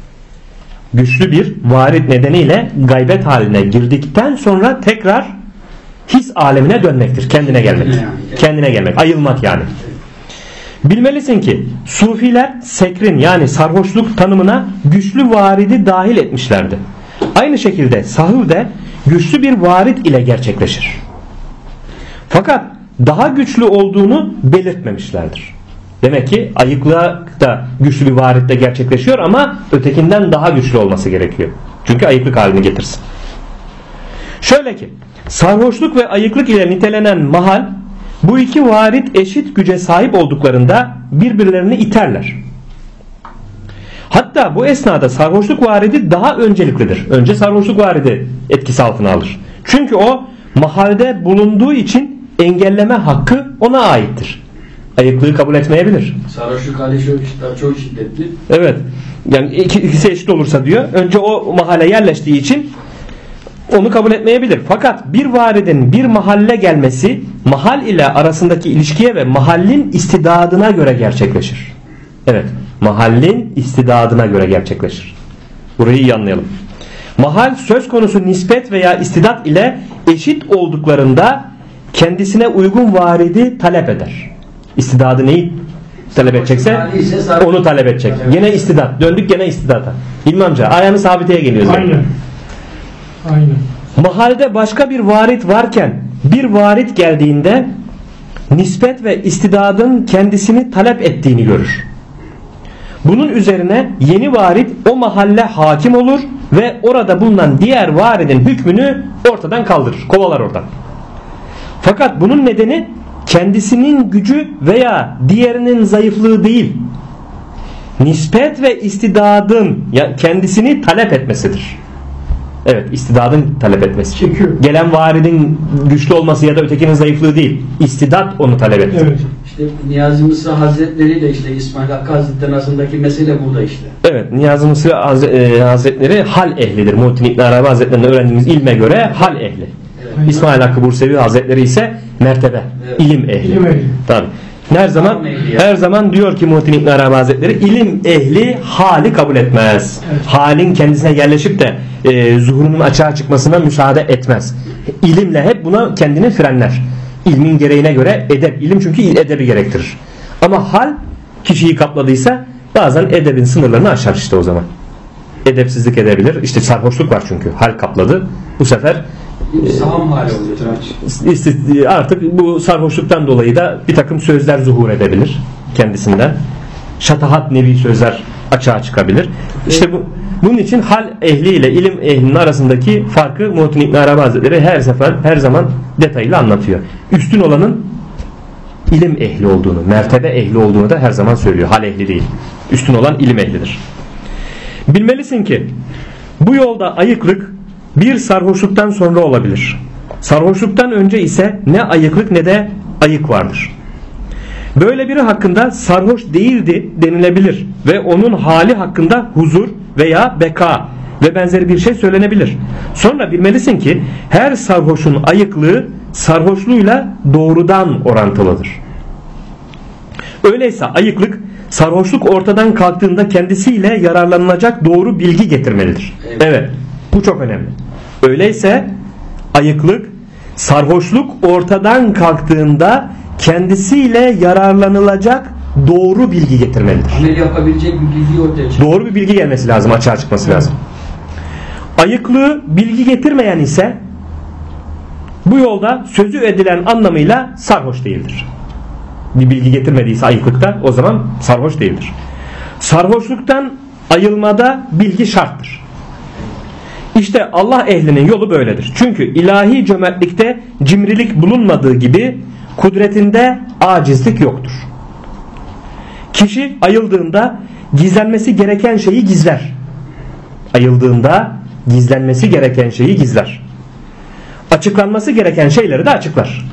Güçlü bir varit nedeniyle gaybet haline girdikten sonra tekrar his alemine dönmektir. Kendine gelmek. Kendine gelmek. Ayılmak yani. Bilmelisin ki sufiler sekrin yani sarhoşluk tanımına güçlü varidi dahil etmişlerdi. Aynı şekilde sahv de güçlü bir varit ile gerçekleşir. Fakat daha güçlü olduğunu belirtmemişlerdir. Demek ki ayıklık da güçlü bir varitle gerçekleşiyor ama ötekinden daha güçlü olması gerekiyor. Çünkü ayıklık halini getirsin. Şöyle ki sarhoşluk ve ayıklık ile nitelenen mahal bu iki varit eşit güce sahip olduklarında birbirlerini iterler. Hatta bu esnada sarhoşluk varidi daha önceliklidir. Önce sarhoşluk varidi etkisi altına alır. Çünkü o mahalde bulunduğu için engelleme hakkı ona aittir. Ayıklığı kabul etmeyebilir. Sarhoşluk hali çok şiddetli. Evet. Yani ikisi eşit olursa diyor. Önce o mahalle yerleştiği için onu kabul etmeyebilir. Fakat bir varidin bir mahalle gelmesi mahal ile arasındaki ilişkiye ve mahallin istidadına göre gerçekleşir. Evet. Mahallin istidadına göre gerçekleşir. Burayı iyi anlayalım. Mahal söz konusu nispet veya istidat ile eşit olduklarında kendisine uygun varidi talep eder. İstidadı neyi talep edecekse onu talep edecek. Gene istidat. Döndük gene istidata. İlmi amca ayağını sabiteye geliyoruz. Aynen. Aynen. Mahalde başka bir varit varken bir varit geldiğinde nispet ve istidadın kendisini talep ettiğini görür. Bunun üzerine yeni varit o mahalle hakim olur ve orada bulunan diğer varidin hükmünü ortadan kaldırır. Kovalar oradan. Fakat bunun nedeni kendisinin gücü veya diğerinin zayıflığı değil. Nispet ve istidadın kendisini talep etmesidir. Evet, istidadın talep etmesi. Çünkü gelen varidin güçlü olması ya da ötekinin zayıflığı değil. İstidat onu talep etti. evet. İşte Niyazi Mısır Hazretleri ile işte İsmail Hakkı Hazretleri arasındaki mesele burada işte. Evet, Niyazi Mısır Hazretleri hal ehlidir. Muhittin İbn Arabi Hazretleri'nden öğrendiğimiz ilme göre hal ehli. Evet. İsmail Hakkı Bursevi Hazretleri ise mertebe, evet. ilim ehli. İlim ehli. Tabii. Her zaman diyor ki Muhittin İbn Arabi Hazretleri ilim ehli hali kabul etmez. Evet. Halin kendisine yerleşip de zuhurunun açığa çıkmasına müsaade etmez. İlimle hep buna kendini frenler. İlmin gereğine göre edep. İlim çünkü edebi gerektirir. Ama hal kişiyi kapladıysa bazen edebin sınırlarını aşar işte o zaman. Edepsizlik edebilir. İşte sarhoşluk var çünkü. Hal kapladı. Bu sefer saham hali oluyor. artık bu sarhoşluktan dolayı da bir takım sözler zuhur edebilir kendisinden. Şatahat nevi sözler açığa çıkabilir. İşte bunun için hal ehli ile ilim ehlinin arasındaki farkı Muhittin İbn Arabi Hazretleri her zaman detaylı anlatıyor. Üstün olanın ilim ehli olduğunu, mertebe ehli olduğunu da her zaman söylüyor. Hal ehli değil. Üstün olan ilim ehlidir. Bilmelisin ki bu yolda ayıklık bir sarhoşluktan sonra olabilir. Sarhoşluktan önce ise ne ayıklık ne de ayık vardır. Böyle biri hakkında sarhoş değildi denilebilir ve onun hali hakkında huzur veya beka ve benzeri bir şey söylenebilir. Sonra bilmelisin ki her sarhoşun ayıklığı sarhoşluğuyla doğrudan orantılıdır. Öyleyse ayıklık sarhoşluk ortadan kalktığında kendisiyle yararlanılacak doğru bilgi getirmelidir. Evet, bu çok önemli. Öyleyse ayıklık sarhoşluk ortadan kalktığında kendisiyle yararlanılacak doğru bilgi getirmelidir. Amel yapabilecek bir bilgi ortaya çıkıyor. Doğru bir bilgi gelmesi lazım, açığa çıkması lazım. Ayıklığı bilgi getirmeyen ise bu yolda sözü edilen anlamıyla sarhoş değildir. Bir bilgi getirmediyse ayıklıkta o zaman sarhoş değildir. Sarhoşluktan ayılmada bilgi şarttır. İşte Allah ehlinin yolu böyledir. Çünkü ilahi cömertlikte cimrilik bulunmadığı gibi kudretinde acizlik yoktur. Kişi ayıldığında gizlenmesi gereken şeyi gizler. Ayıldığında gizlenmesi gereken şeyi gizler. Açıklanması gereken şeyleri de açıklar.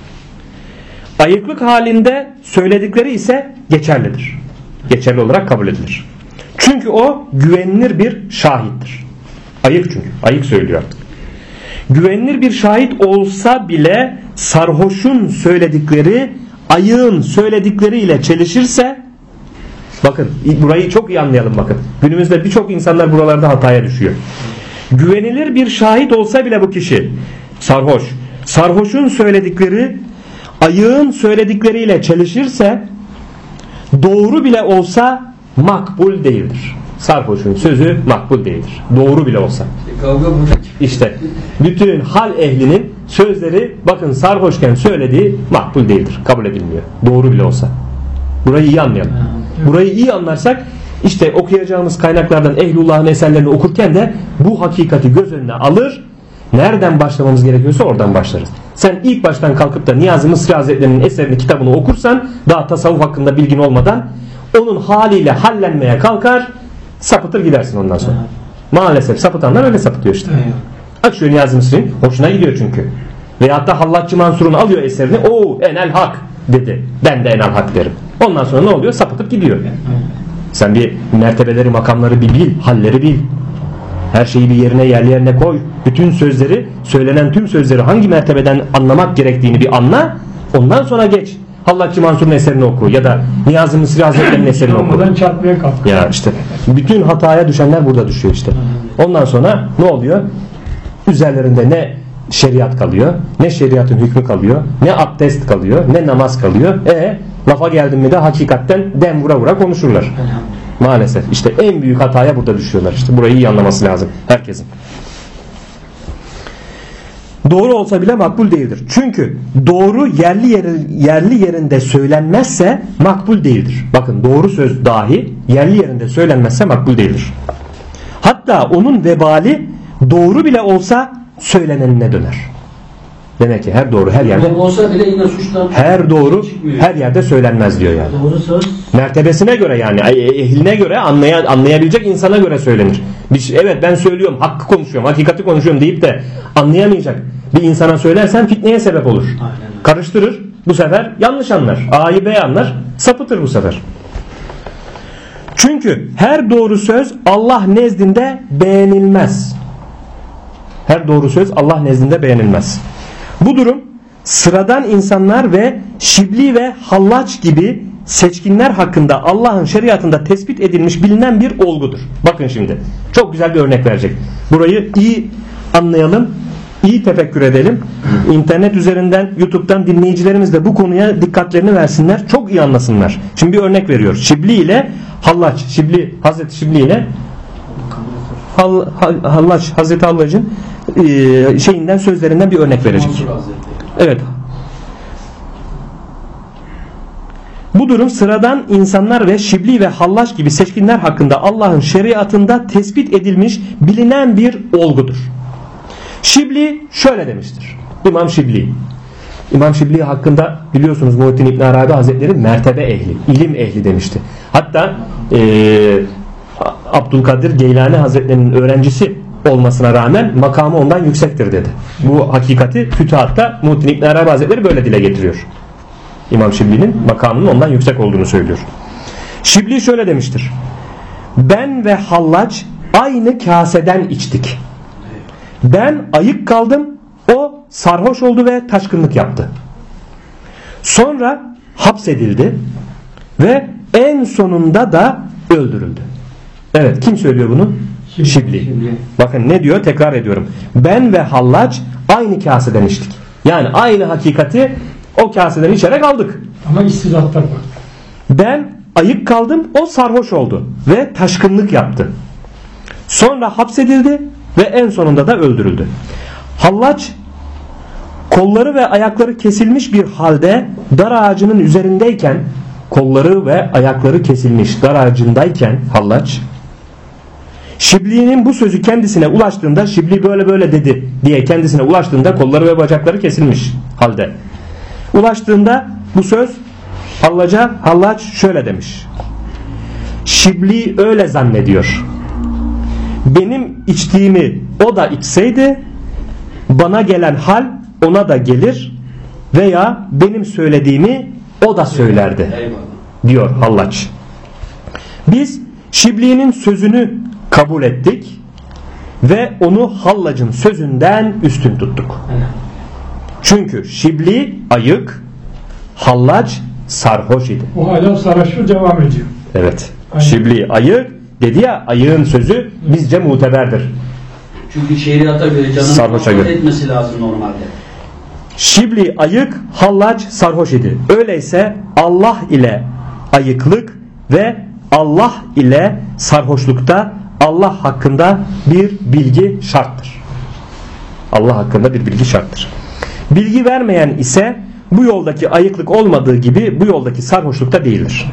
Ayıklık halinde söyledikleri ise geçerlidir. Geçerli olarak kabul edilir. Çünkü o güvenilir bir şahittir. Ayık çünkü. Ayık söylüyor artık. Güvenilir bir şahit olsa bile sarhoşun söyledikleri ayığın söyledikleriyle çelişirse, bakın burayı çok iyi anlayalım bakın. Günümüzde birçok insanlar buralarda hataya düşüyor. Güvenilir bir şahit olsa bile bu kişi sarhoş. Sarhoşun söyledikleri ayığın söyledikleriyle çelişirse doğru bile olsa makbul değildir. Sarhoşun sözü makbul değildir. Doğru bile olsa. İşte bütün hal ehlinin sözleri bakın sarhoşken söylediği makbul değildir. Kabul edilmiyor. Doğru bile olsa. Burayı iyi anlayalım. Burayı iyi anlarsak işte okuyacağımız kaynaklardan ehlullah'ın eserlerini okurken de bu hakikati göz önüne alır. Nereden başlamamız gerekiyorsa oradan başlarız. Sen ilk baştan kalkıp da Niyazi Mısri Hazretleri'nin eserini, kitabını okursan daha tasavvuf hakkında bilgin olmadan onun haliyle hallenmeye kalkar, sapıtır gidersin ondan sonra. Maalesef sapıtanlar öyle sapıtıyor işte. Açıyor Niyazi Mısri'nin, hoşuna gidiyor çünkü. Veyahut da Hallatçı Mansur'un alıyor eserini, o enel hak dedi. Ben de enel hak derim. Ondan sonra ne oluyor? Sapıtıp gidiyor. Sen bir mertebeleri, makamları bir bil, halleri bil. Her şeyi bir yerine, yerlerine koy. Bütün sözleri, söylenen tüm sözleri hangi mertebeden anlamak gerektiğini bir anla. Ondan sonra geç. Hallatçı Mansur'un eserini oku ya da Niyazi Mısri Hazretleri'nin eserini oku. Ya işte bütün hataya düşenler burada düşüyor işte. Ondan sonra ne oluyor? Üzerlerinde ne şeriat kalıyor, ne şeriatın hükmü kalıyor, ne abdest kalıyor, ne namaz kalıyor. Lafa geldim mi de hakikatten dem vura vura konuşurlar. Maalesef işte en büyük hataya burada düşüyorlar. İşte burayı iyi anlaması lazım herkesin. Doğru olsa bile makbul değildir. Çünkü doğru yerli yerinde söylenmezse makbul değildir. Bakın doğru söz dahi yerli yerinde söylenmezse makbul değildir. Hatta onun vebali doğru bile olsa söylenenine döner. Demek ki her doğru her yerde olsa bile yine suçtan her doğru her yerde söylenmez diyor yani. Doğru söz. Mertebesine göre yani ehline göre anlayabilecek insana göre söylenir. Evet ben söylüyorum, hakkı konuşuyorum, hakikati konuşuyorum deyip de anlayamayacak bir insana söylersen fitneye sebep olur. Aynen. Karıştırır. Bu sefer yanlış anlar. A'yı B anlar. Sapıtır bu sefer. Çünkü her doğru söz Allah nezdinde beğenilmez. Her doğru söz Allah nezdinde beğenilmez. Bu durum sıradan insanlar ve Şibli ve Hallaç gibi seçkinler hakkında Allah'ın şeriatında tespit edilmiş bilinen bir olgudur. Bakın şimdi çok güzel bir örnek verecek. Burayı iyi anlayalım, iyi tefekkür edelim. İnternet üzerinden, YouTube'dan dinleyicilerimiz de bu konuya dikkatlerini versinler. Çok iyi anlasınlar. Şimdi bir örnek veriyor. Şibli ile Hallaç, Şibli, Hazreti Şibli ile Hallaç, Hazreti Hallaç'ın şeyinden, sözlerinden bir örnek verecek. Evet. Bu durum sıradan insanlar ve Şibli ve Hallaç gibi seçkinler hakkında Allah'ın şeriatında tespit edilmiş bilinen bir olgudur. Şibli şöyle demiştir. İmam Şibli. İmam Şibli hakkında biliyorsunuz Muhittin İbn Arabi Hazretleri mertebe ehli, ilim ehli demişti. Hatta Abdülkadir Geylani Hazretleri'nin öğrencisi olmasına rağmen makamı ondan yüksektir dedi. Bu hakikati Fütuhat'ta Muhittin İbn Arabi Hazretleri böyle dile getiriyor. İmam Şibli'nin makamının ondan yüksek olduğunu söylüyor. Şibli şöyle demiştir. Ben ve Hallaç aynı kaseden içtik. Ben ayık kaldım, o sarhoş oldu ve taşkınlık yaptı. Sonra hapsedildi ve en sonunda da öldürüldü. Evet, kim söylüyor bunu? Şibli. Bakın ne diyor, tekrar ediyorum. Ben ve Hallac aynı kaseden içtik. Yani aynı hakikati o kaseden içerek aldık. Ama istidatlar var. Ben ayık kaldım, o sarhoş oldu ve taşkınlık yaptı. Sonra hapsedildi ve en sonunda da öldürüldü. Hallac kolları ve ayakları kesilmiş bir halde dar ağacının üzerindeyken, kolları ve ayakları kesilmiş dar ağacındayken Hallac, Şibli'nin bu sözü kendisine ulaştığında, Şibli böyle böyle dedi diye kendisine ulaştığında, kolları ve bacakları kesilmiş halde ulaştığında bu söz Hallac şöyle demiş: Şibli öyle zannediyor, benim içtiğimi o da içseydi bana gelen hal ona da gelir veya benim söylediğimi o da söylerdi. Eyvallah. Diyor Hallac. Biz Şibli'nin sözünü kabul ettik ve onu Hallac'ın sözünden üstün tuttuk. Çünkü Şibli ayık, Hallac sarhoş idi. O hala sarhoşluğu devam ediyor. Evet. Aynen. Şibli ayık dedi ya, ayığın sözü bizce muteberdir. Çünkü şeriata göre canını Sarhoşa kontrol göre etmesi lazım normalde. Şibli ayık, Hallac sarhoş idi. Öyleyse Allah ile ayıklık ve Allah ile sarhoşlukta Allah hakkında bir bilgi şarttır. Allah hakkında bir bilgi şarttır. Bilgi vermeyen ise bu yoldaki ayıklık olmadığı gibi bu yoldaki sarhoşlukta değildir.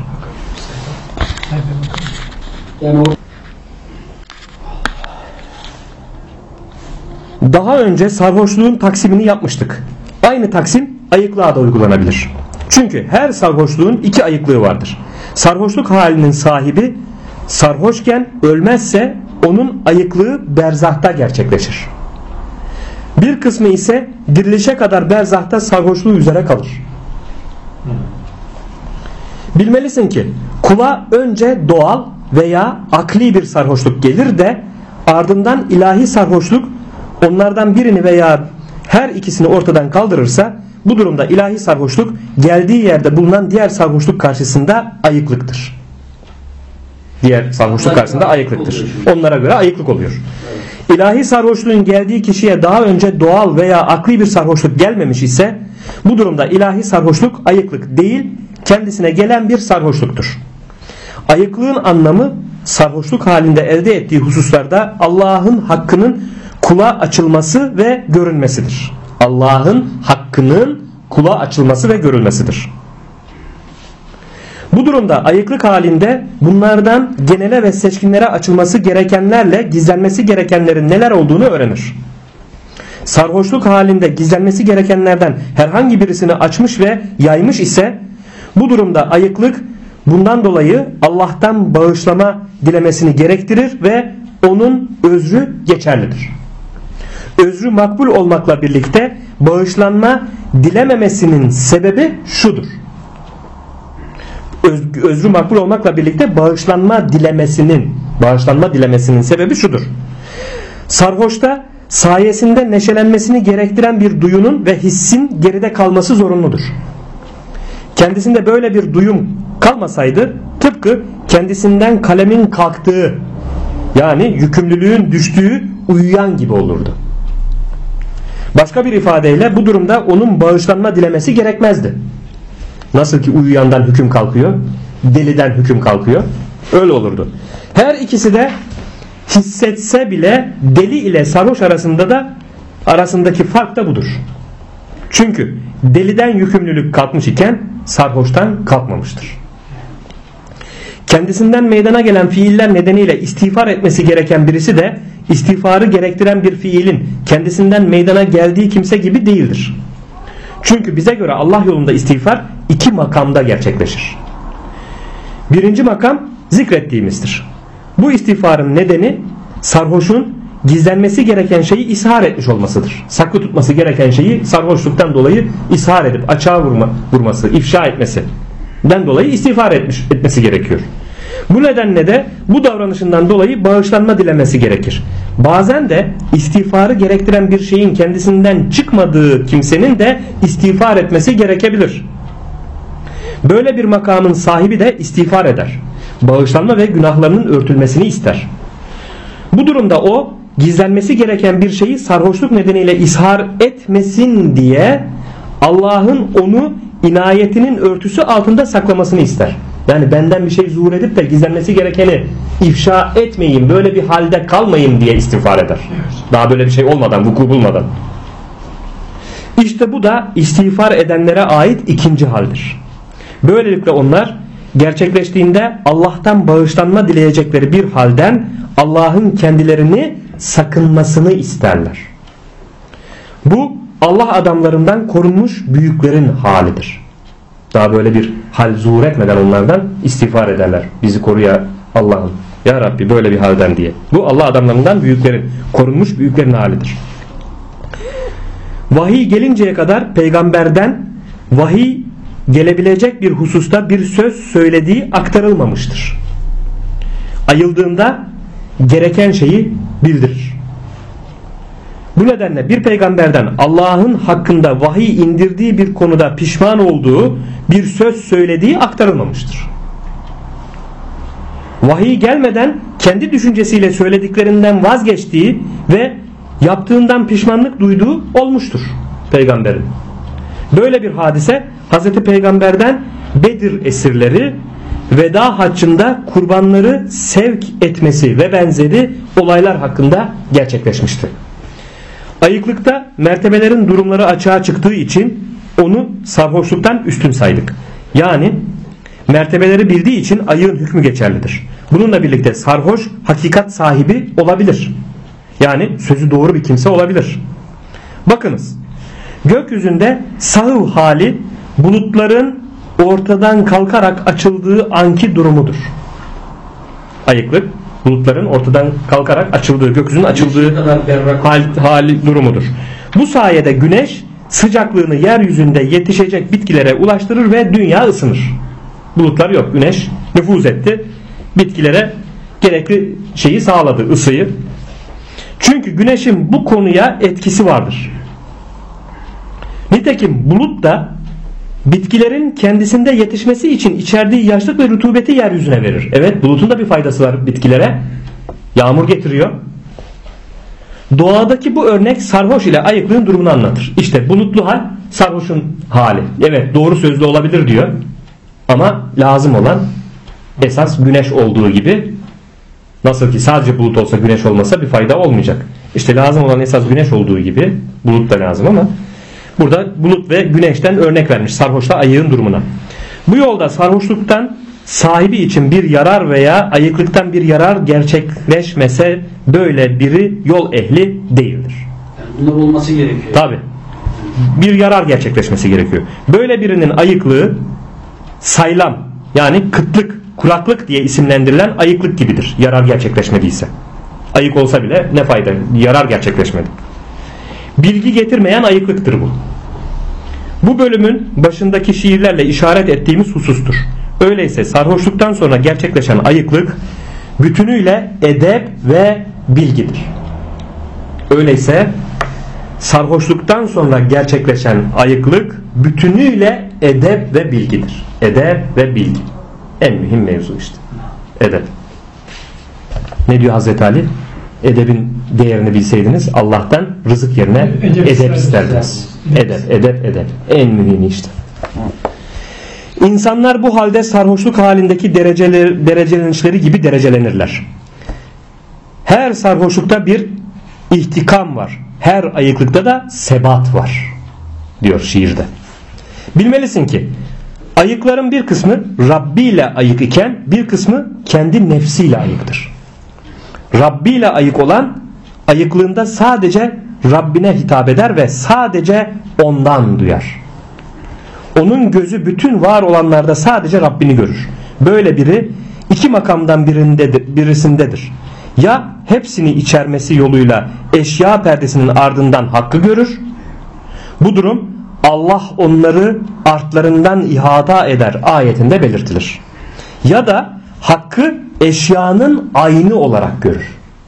Yani Daha önce sarhoşluğun taksimini yapmıştık. Aynı taksim ayıklığa da uygulanabilir. Çünkü her sarhoşluğun iki ayıklığı vardır. Sarhoşluk halinin sahibi sarhoşken ölmezse onun ayıklığı berzahta gerçekleşir. Bir kısmı ise dirilişe kadar berzahta sarhoşluğu üzere kalır. Bilmelisin ki kula önce doğal veya akli bir sarhoşluk gelir de ardından ilahi sarhoşluk onlardan birini veya her ikisini ortadan kaldırırsa bu durumda ilahi sarhoşluk geldiği yerde bulunan diğer sarhoşluk karşısında ayıklıktır. Diğer sarhoşluk karşısında ayıklıktır. Onlara göre ayıklık oluyor. İlahi sarhoşluğun geldiği kişiye daha önce doğal veya akli bir sarhoşluk gelmemiş ise bu durumda ilahi sarhoşluk ayıklık değil, kendisine gelen bir sarhoşluktur. Ayıklığın anlamı sarhoşluk halinde elde ettiği hususlarda Allah'ın hakkının kula açılması ve görünmesidir. Allah'ın hakkının kula açılması ve görülmesidir. Bu durumda ayıklık halinde bunlardan genele ve seçkinlere açılması gerekenlerle gizlenmesi gerekenlerin neler olduğunu öğrenir. Sarhoşluk halinde gizlenmesi gerekenlerden herhangi birisini açmış ve yaymış ise bu durumda ayıklık bundan dolayı Allah'tan bağışlama dilemesini gerektirir ve onun özrü geçerlidir. Özrü makbul olmakla birlikte bağışlanma dilememesinin sebebi şudur. Özrü makbul olmakla birlikte bağışlanma dilemesinin sebebi şudur. Sarhoşta sayesinde neşelenmesini gerektiren bir duyunun ve hissin geride kalması zorunludur. Kendisinde böyle bir duyum kalmasaydı tıpkı kendisinden kalemin kalktığı, yani yükümlülüğün düştüğü uyuyan gibi olurdu. Başka bir ifadeyle bu durumda onun bağışlanma dilemesi gerekmezdi. Nasıl ki uyuyandan hüküm kalkıyor, deliden hüküm kalkıyor, öyle olurdu. Her ikisi de hissetse bile deli ile sarhoş arasındaki fark da budur. Çünkü deliden yükümlülük kalkmış iken sarhoştan kalkmamıştır. Kendisinden meydana gelen fiiller nedeniyle istiğfar etmesi gereken birisi de istiğfarı gerektiren bir fiilin kendisinden meydana geldiği kimse gibi değildir. Çünkü bize göre Allah yolunda istiğfar iki makamda gerçekleşir. Birinci makam zikrettiğimizdir. Bu istiğfarın nedeni sarhoşun gizlenmesi gereken şeyi ishar etmiş olmasıdır. Saklı tutması gereken şeyi sarhoşluktan dolayı ishar edip açığa vurması, ifşa etmesinden dolayı istiğfar etmesi gerekiyor. Bu nedenle de bu davranışından dolayı bağışlanma dilemesi gerekir. Bazen de istiğfarı gerektiren bir şeyin kendisinden çıkmadığı kimsenin de istiğfar etmesi gerekebilir. Böyle bir makamın sahibi de istiğfar eder. Bağışlanma ve günahlarının örtülmesini ister. Bu durumda o, gizlenmesi gereken bir şeyi sarhoşluk nedeniyle ishar etmesin diye Allah'ın onu inayetinin örtüsü altında saklamasını ister. Yani benden bir şey zuhur edip de gizlenmesi gerekeni ifşa etmeyin, böyle bir halde kalmayın diye istiğfar eder. Daha böyle bir şey olmadan, vuku bulmadan. İşte bu da istiğfar edenlere ait ikinci haldir. Böylelikle onlar gerçekleştiğinde Allah'tan bağışlanma dileyecekleri bir halden Allah'ın kendilerini sakınmasını isterler. Bu Allah adamlarından korunmuş büyüklerin halidir. Daha böyle bir hal zuhur etmeden onlardan istiğfar ederler. Bizi koru ya Allah'ım, ya Rabbi böyle bir halden diye. Bu Allah adamlarından büyüklerin, korunmuş büyüklerin halidir. Vahiy gelinceye kadar peygamberden vahiy gelebilecek bir hususta bir söz söylediği aktarılmamıştır. Ayıldığında gereken şeyi bildirir. Bu nedenle bir peygamberden Allah'ın hakkında vahiy indirdiği bir konuda pişman olduğu bir söz söylediği aktarılmamıştır. Vahiy gelmeden kendi düşüncesiyle söylediklerinden vazgeçtiği ve yaptığından pişmanlık duyduğu olmuştur peygamberin. Böyle bir hadise Hazreti Peygamber'den Bedir esirleri, veda haccında kurbanları sevk etmesi ve benzeri olaylar hakkında gerçekleşmişti. Ayıklıkta mertebelerin durumları açığa çıktığı için onu sarhoşluktan üstün saydık. Yani mertebeleri bildiği için ayığın hükmü geçerlidir. Bununla birlikte sarhoş hakikat sahibi olabilir. Yani sözü doğru bir kimse olabilir. Bakınız, gökyüzünde sahv hali bulutların ortadan kalkarak açıldığı anki durumudur. Ayıklık bulutların ortadan kalkarak açıldığı, gökyüzünün açıldığı hali durumudur. Bu sayede güneş sıcaklığını yeryüzünde yetişecek bitkilere ulaştırır ve dünya ısınır. Bulutlar yok, güneş nüfuz etti, bitkilere gerekli şeyi sağladı, ısıyı. Çünkü güneşin bu konuya etkisi vardır. Nitekim bulut da bitkilerin kendisinde yetişmesi için içerdiği yaşlık ve rutubeti yeryüzüne verir. Evet, bulutun da bir faydası var bitkilere. Yağmur getiriyor. Doğadaki bu örnek sarhoş ile ayıklığın durumunu anlatır. İşte bulutlu hal sarhoşun hali. Evet, doğru sözlü olabilir diyor. Ama lazım olan esas güneş olduğu gibi, nasıl ki sadece bulut olsa güneş olmasa bir fayda olmayacak. İşte lazım olan esas güneş olduğu gibi bulut da lazım ama burada bulut ve güneşten örnek vermiş sarhoşla ayığın durumuna. Bu yolda sarhoşluktan sahibi için bir yarar veya ayıklıktan bir yarar gerçekleşmese böyle biri yol ehli değildir. Yani bunlar olması gerekiyor. Tabi. Bir yarar gerçekleşmesi gerekiyor. Böyle birinin ayıklığı saylam, yani kıtlık, kuraklık diye isimlendirilen ayıklık gibidir. Yarar gerçekleşmediyse. Ayık olsa bile ne fayda? Yarar gerçekleşmedi. Bilgi getirmeyen ayıklıktır bu. Bu bölümün başındaki şiirlerle işaret ettiğimiz husustur. Öyleyse sarhoşluktan sonra gerçekleşen ayıklık bütünüyle edep ve bilgidir. Öyleyse sarhoşluktan sonra gerçekleşen ayıklık bütünüyle edep ve bilgidir. Edep ve bilgi. En mühim mevzu işte. Edep. Ne diyor Hazreti Ali? Edebin değerini bilseydiniz Allah'tan rızık yerine edep isterdiniz. Edep. En mühimi işte. İnsanlar bu halde sarhoşluk halindeki derecelenişleri gibi derecelenirler. Her sarhoşlukta bir ihtikam var. Her ayıklıkta da sebat var diyor şiirde. Bilmelisin ki ayıkların bir kısmı Rabbi ile ayık iken bir kısmı kendi nefsiyle ayıktır. Rabbi ile ayık olan ayıklığında sadece Rabbine hitap eder ve sadece ondan duyar. Onun gözü bütün var olanlarda sadece Rabbini görür. Böyle biri iki makamdan birisindedir. Ya hepsini içermesi yoluyla eşya perdesinin ardından hakkı görür. Bu durum Allah onları artlarından ihata eder ayetinde belirtilir. Ya da hakkı eşyanın aynı olarak görür.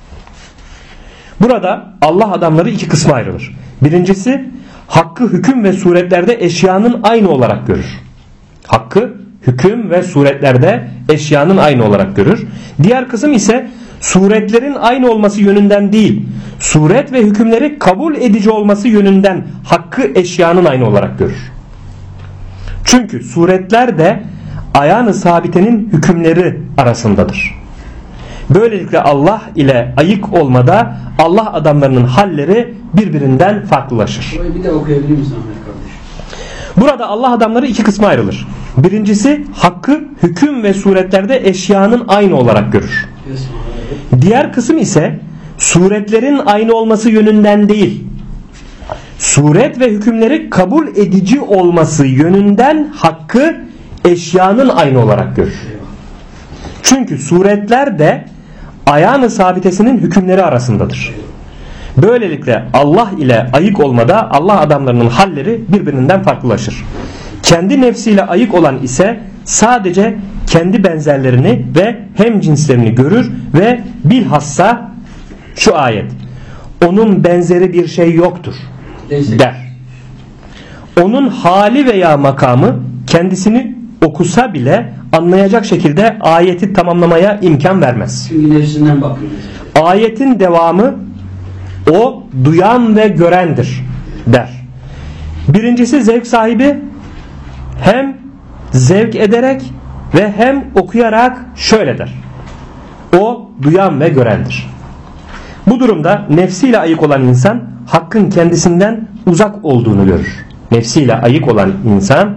Burada Allah adamları iki kısma ayrılır. Birincisi hakkı hüküm ve suretlerde eşyanın aynı olarak görür. Hakkı hüküm ve suretlerde eşyanın aynı olarak görür. Diğer kısım ise suretlerin aynı olması yönünden değil, suret ve hükümleri kabul edici olması yönünden hakkı eşyanın aynı olarak görür. Çünkü suretler de ayağını sabitenin hükümleri arasındadır. Böylelikle Allah ile ayık olmada Allah adamlarının halleri birbirinden farklılaşır. Burayı bir de okuyabilir misin Ahmet kardeş? Burada Allah adamları iki kısma ayrılır. Birincisi hakkı hüküm ve suretlerde eşyanın aynı olarak görür. Diğer kısım ise suretlerin aynı olması yönünden değil, suret ve hükümleri kabul edici olması yönünden hakkı eşyanın aynı olarak görür. Çünkü suretler de ayağını sabitesinin hükümleri arasındadır. Böylelikle Allah ile ayık olmada Allah adamlarının halleri birbirinden farklılaşır. Kendi nefsiyle ayık olan ise sadece kendi benzerlerini ve hemcinslerini görür ve bilhassa şu ayet, onun benzeri bir şey yoktur der. Onun hali veya makamı kendisini okusa bile anlayacak şekilde ayeti tamamlamaya imkan vermez. Çünkü nefsinden bakıyor. Ayetin devamı o duyan ve görendir der. Birincisi zevk sahibi hem zevk ederek ve hem okuyarak şöyle der. O duyan ve görendir. Bu durumda nefsiyle ayık olan insan hakkın kendisinden uzak olduğunu görür. Nefsiyle ayık olan insan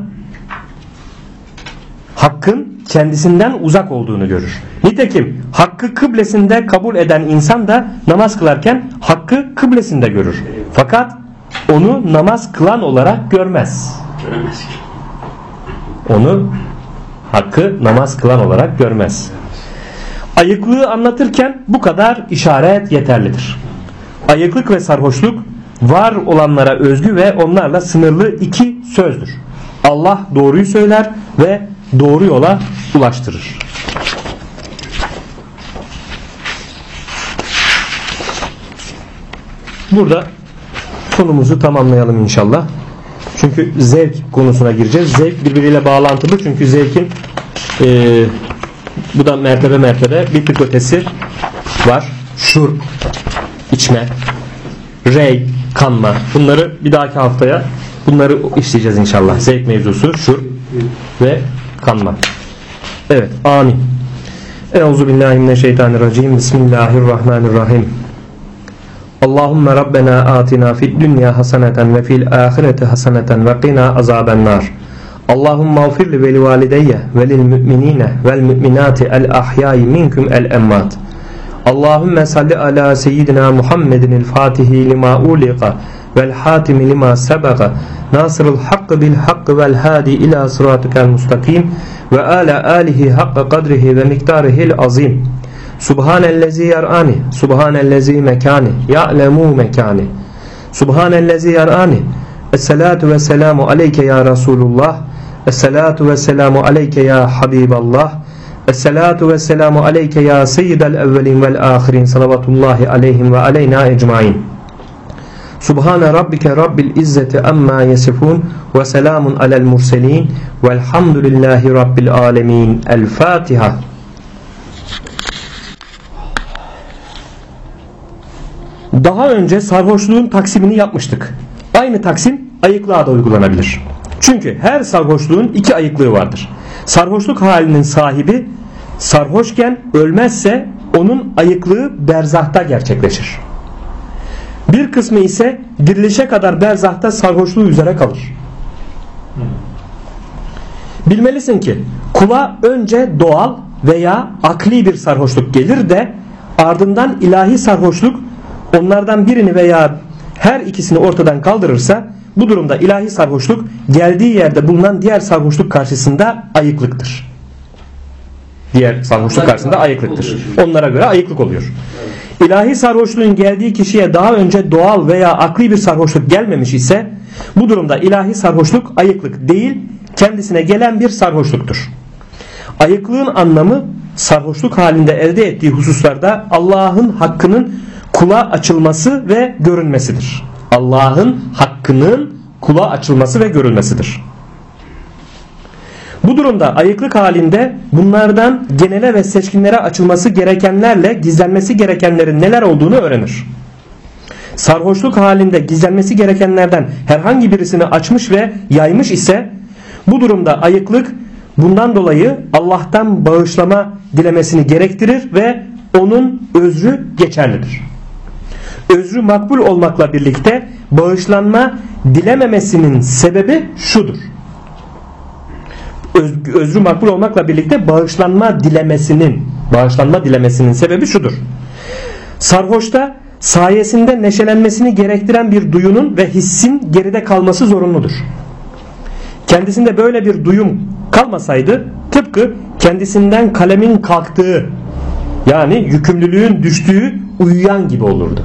hakkın kendisinden uzak olduğunu görür. Nitekim hakkı kıblesinde kabul eden insan da namaz kılarken hakkı kıblesinde görür. Fakat onu namaz kılan olarak görmez. Onu hakkı namaz kılan olarak görmez. Ayıklığı anlatırken bu kadar işaret yeterlidir. Ayıklık ve sarhoşluk var olanlara özgü ve onlarla sınırlı iki sözdür. Allah doğruyu söyler ve doğru yola ulaştırır. Burada konumuzu tamamlayalım inşallah. Çünkü zevk konusuna gireceğiz. Zevk birbiriyle bağlantılı. Çünkü zevkin bu da mertebe bir tık ötesi var. Şurp, içme, rey, kanma. Bunları bir dahaki haftaya bunları işleyeceğiz inşallah. Zevk mevzusu, şurp ve kanma. Evet, amin. Euzubillahimineşşeytanirracim. Bismillahirrahmanirrahim. Allahümme Rabbena atina fid dünya haseneten ve fil ahireti haseneten ve qina azabennar. Allahümme ağfir li veli valideyye ve lil müminine vel müminati el ahyayi minkum el emmat. Allahümme salli ala seyyidina Muhammedin el fatihi lima uliqa vel hatimi lima sebaga nasırul hakkı bil hakkı vel hadi ila sıratikel mustakim ve ala alihi hakka kadrihi ve miktarihil azim. Subhanellezi yar'ani, subhanellezi mekani, ya'lemu mekani. Subhanellezi yar'ani. Esselatu ve selamu aleyke ya Resulullah. Esselatu ve selamu aleyke ya Habiballah. Esselatu ve selamu aleyke ya seyyidel evvelin vel ahirin. Salavatullahi aleyhim ve aleyna ecmain. Subhane rabbike rabbil izzeti amma yesifun ve selamun alel murselin velhamdülillahi rabbil alemin. El Fatiha. Daha önce sarhoşluğun taksimini yapmıştık. Aynı taksim ayıklığa da uygulanabilir. Çünkü her sarhoşluğun iki ayıklığı vardır. Sarhoşluk halinin sahibi sarhoşken ölmezse onun ayıklığı berzahta gerçekleşir. Bir kısmı ise dirilişe kadar berzahta sarhoşluğu üzere kalır. Bilmelisin ki kula önce doğal veya akli bir sarhoşluk gelir de ardından ilahi sarhoşluk onlardan birini veya her ikisini ortadan kaldırırsa bu durumda ilahi sarhoşluk geldiği yerde bulunan diğer sarhoşluk karşısında ayıklıktır. Diğer sarhoşluk karşısında ayıklıktır. Onlara göre ayıklık oluyor. İlahi sarhoşluğun geldiği kişiye daha önce doğal veya akli bir sarhoşluk gelmemiş ise bu durumda ilahi sarhoşluk ayıklık değil, kendisine gelen bir sarhoşluktur. Ayıklığın anlamı sarhoşluk halinde elde ettiği hususlarda Allah'ın hakkının kula açılması ve görülmesidir. Allah'ın hakkının kula açılması ve görülmesidir. Bu durumda ayıklık halinde bunlardan genele ve seçkinlere açılması gerekenlerle gizlenmesi gerekenlerin neler olduğunu öğrenir. Sarhoşluk halinde gizlenmesi gerekenlerden herhangi birisini açmış ve yaymış ise bu durumda ayıklık bundan dolayı Allah'tan bağışlama dilemesini gerektirir ve onun özrü geçerlidir. Özrü makbul olmakla birlikte bağışlanma dilememesinin sebebi şudur. Özrü makbul olmakla birlikte bağışlanma dilemesinin sebebi şudur. Sarhoşta sayesinde neşelenmesini gerektiren bir duyunun ve hissin geride kalması zorunludur. Kendisinde böyle bir duyum kalmasaydı tıpkı kendisinden kalemin kalktığı, yani yükümlülüğün düştüğü uyuyan gibi olurdu.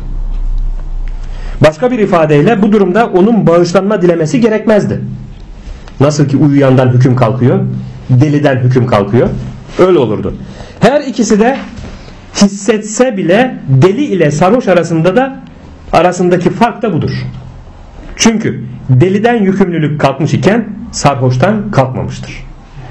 Başka bir ifadeyle bu durumda onun bağışlanma dilemesi gerekmezdi. Nasıl ki uyuyandan hüküm kalkıyor, deliden hüküm kalkıyor, öyle olurdu. Her ikisi de hissetse bile deli ile sarhoş arasındaki fark da budur. Çünkü deliden yükümlülük kalkmış iken sarhoştan kalkmamıştır.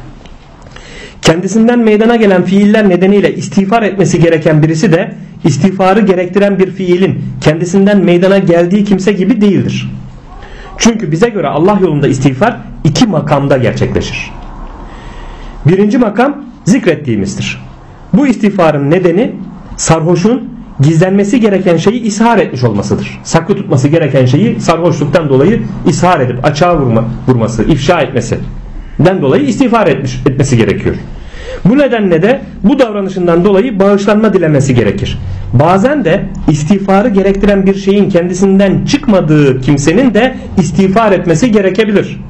Kendisinden meydana gelen fiiller nedeniyle istiğfar etmesi gereken birisi de istiğfarı gerektiren bir fiilin kendisinden meydana geldiği kimse gibi değildir. Çünkü bize göre Allah yolunda istiğfar iki makamda gerçekleşir. Birinci makam zikrettiğimizdir. Bu istiğfarın nedeni sarhoşun gizlenmesi gereken şeyi ishar etmiş olmasıdır. Saklı tutması gereken şeyi sarhoşluktan dolayı ishar edip açığa vurması, ifşa etmesinden dolayı istiğfar etmesi gerekiyor. Bu nedenle de bu davranışından dolayı bağışlanma dilemesi gerekir. Bazen de istiğfarı gerektiren bir şeyin kendisinden çıkmadığı kimsenin de istiğfar etmesi gerekebilir.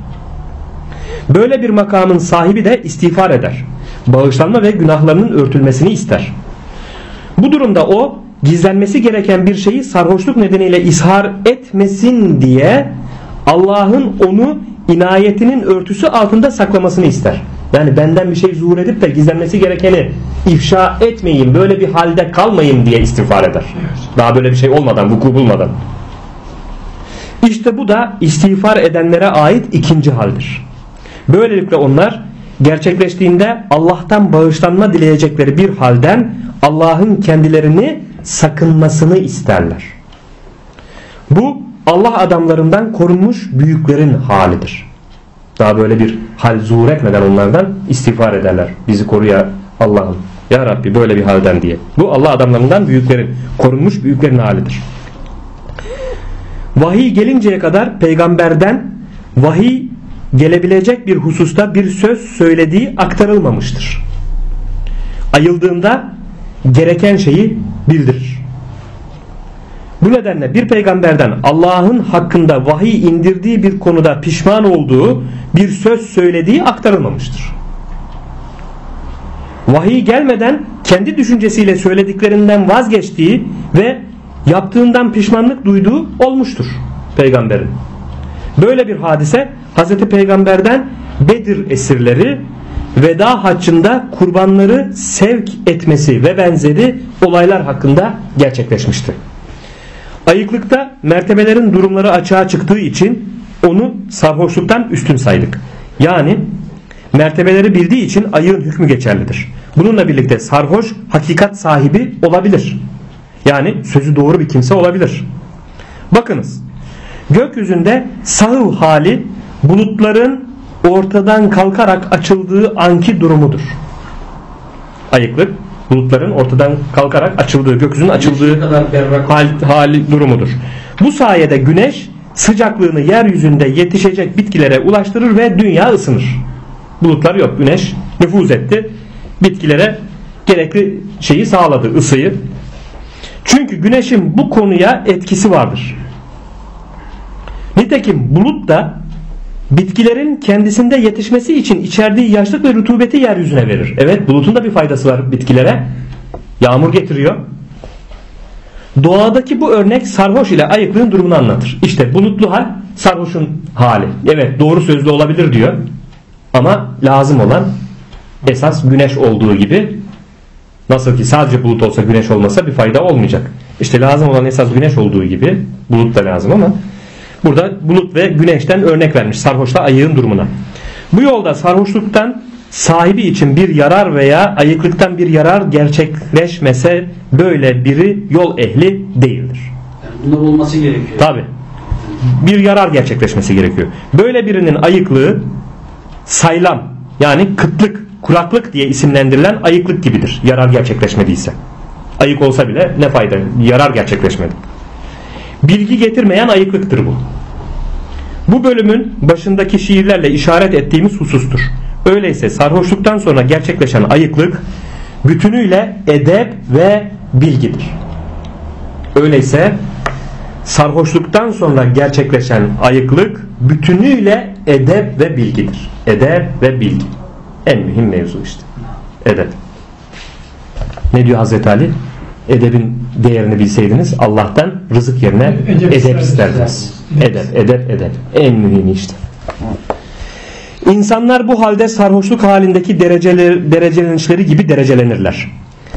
Böyle bir makamın sahibi de istiğfar eder. Bağışlanma ve günahlarının örtülmesini ister. Bu durumda o gizlenmesi gereken bir şeyi sarhoşluk nedeniyle ishar etmesin diye Allah'ın onu inayetinin örtüsü altında saklamasını ister. Yani benden bir şey zuhur edip de gizlenmesi gerekeni ifşa etmeyin, böyle bir halde kalmayın diye istiğfar eder. Daha böyle bir şey olmadan, vuku bulmadan. İşte bu da istiğfar edenlere ait ikinci haldir. Böylelikle onlar gerçekleştiğinde Allah'tan bağışlanma dileyecekleri bir halden Allah'ın kendilerini sakınmasını isterler. Bu Allah adamlarından korunmuş büyüklerin halidir. Daha böyle bir hal zuhur etmeden onlardan istiğfar ederler. Bizi koru ya Allah'ım, ya Rabbi böyle bir halden diye. Bu Allah adamlarından büyüklerin, korunmuş büyüklerin halidir. Vahiy gelinceye kadar peygamberden vahiy gelebilecek bir hususta bir söz söylediği aktarılmamıştır. Ayıldığında gereken şeyi bildirir. Bu nedenle bir peygamberden Allah'ın hakkında vahiy indirdiği bir konuda pişman olduğu bir söz söylediği aktarılmamıştır. Vahiy gelmeden kendi düşüncesiyle söylediklerinden vazgeçtiği ve yaptığından pişmanlık duyduğu olmuştur peygamberin. Böyle bir hadise Hazreti Peygamber'den Bedir esirleri, veda haccında kurbanları sevk etmesi ve benzeri olaylar hakkında gerçekleşmişti. Ayıklıkta mertebelerin durumları açığa çıktığı için onu sarhoşluktan üstün saydık. Yani mertebeleri bildiği için ayığın hükmü geçerlidir. Bununla birlikte sarhoş hakikat sahibi olabilir. Yani sözü doğru bir kimse olabilir. Bakınız, gökyüzünde sahv hali bulutların ortadan kalkarak açıldığı anki durumudur. Ayıklık bulutların ortadan kalkarak açıldığı, gökyüzünün açıldığı hali durumudur. Bu sayede güneş sıcaklığını yeryüzünde yetişecek bitkilere ulaştırır ve dünya ısınır. Bulutlar yok, güneş nüfuz etti, bitkilere gerekli şeyi sağladı, ısıyı. Çünkü güneşin bu konuya etkisi vardır. Nitekim bulut da bitkilerin kendisinde yetişmesi için içerdiği yaşlık ve rutubeti yeryüzüne verir. Evet, bulutun da bir faydası var bitkilere. Yağmur getiriyor. Doğadaki bu örnek sarhoş ile ayıklığın durumunu anlatır. İşte bulutlu hal sarhoşun hali. Evet, doğru sözlü olabilir diyor. Ama lazım olan esas güneş olduğu gibi Nasıl ki sadece bulut olsa güneş olmasa bir fayda olmayacak. İşte lazım olan esas güneş olduğu gibi bulut da lazım ama burada bulut ve güneşten örnek vermiş sarhoşla ayığın durumuna. Bu yolda sarhoşluktan sahibi için bir yarar veya ayıklıktan bir yarar gerçekleşmese böyle biri yol ehli değildir. Yani bunlar olması gerekiyor. Tabi. Bir yarar gerçekleşmesi gerekiyor. Böyle birinin ayıklığı saylam yani kıtlık, kuraklık diye isimlendirilen ayıklık gibidir. Yarar gerçekleşmediyse. Ayık olsa bile ne fayda? Yarar gerçekleşmedi. Bilgi getirmeyen ayıklıktır bu. Bu bölümün başındaki şiirlerle işaret ettiğimiz husustur. Öyleyse sarhoşluktan sonra gerçekleşen ayıklık bütünüyle edep ve bilgidir. Öyleyse sarhoşluktan sonra gerçekleşen ayıklık bütünüyle edep ve bilgidir. Edep ve bilgi. En mühim mevzu işte. Edep. Ne diyor Hazreti Ali? Edebin değerini bilseydiniz Allah'tan rızık yerine edep isterdiniz. Edep. En mühimi işte. İnsanlar bu halde sarhoşluk halindeki derecelenişleri gibi derecelenirler.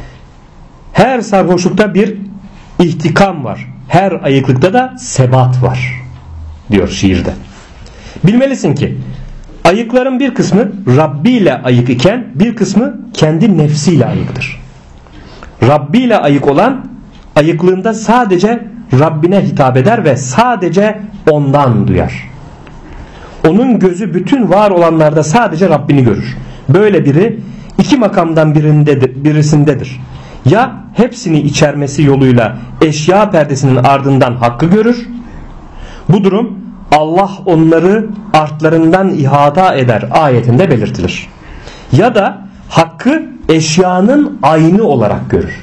Her sarhoşlukta bir ihtikam var. Her ayıklıkta da sebat var. Diyor şiirde. Bilmelisin ki ayıkların bir kısmı Rabbi ile ayık iken bir kısmı kendi nefsiyle ayıktır. Rabbi ile ayık olan ayıklığında sadece Rabbine hitap eder ve sadece ondan duyar. Onun gözü bütün var olanlarda sadece Rabbini görür. Böyle biri iki makamdan birisindedir. Ya hepsini içermesi yoluyla eşya perdesinin ardından hakkı görür. Bu durum Allah onları artlarından ihata eder ayetinde belirtilir. Ya da hakkı eşyanın aynı olarak görür.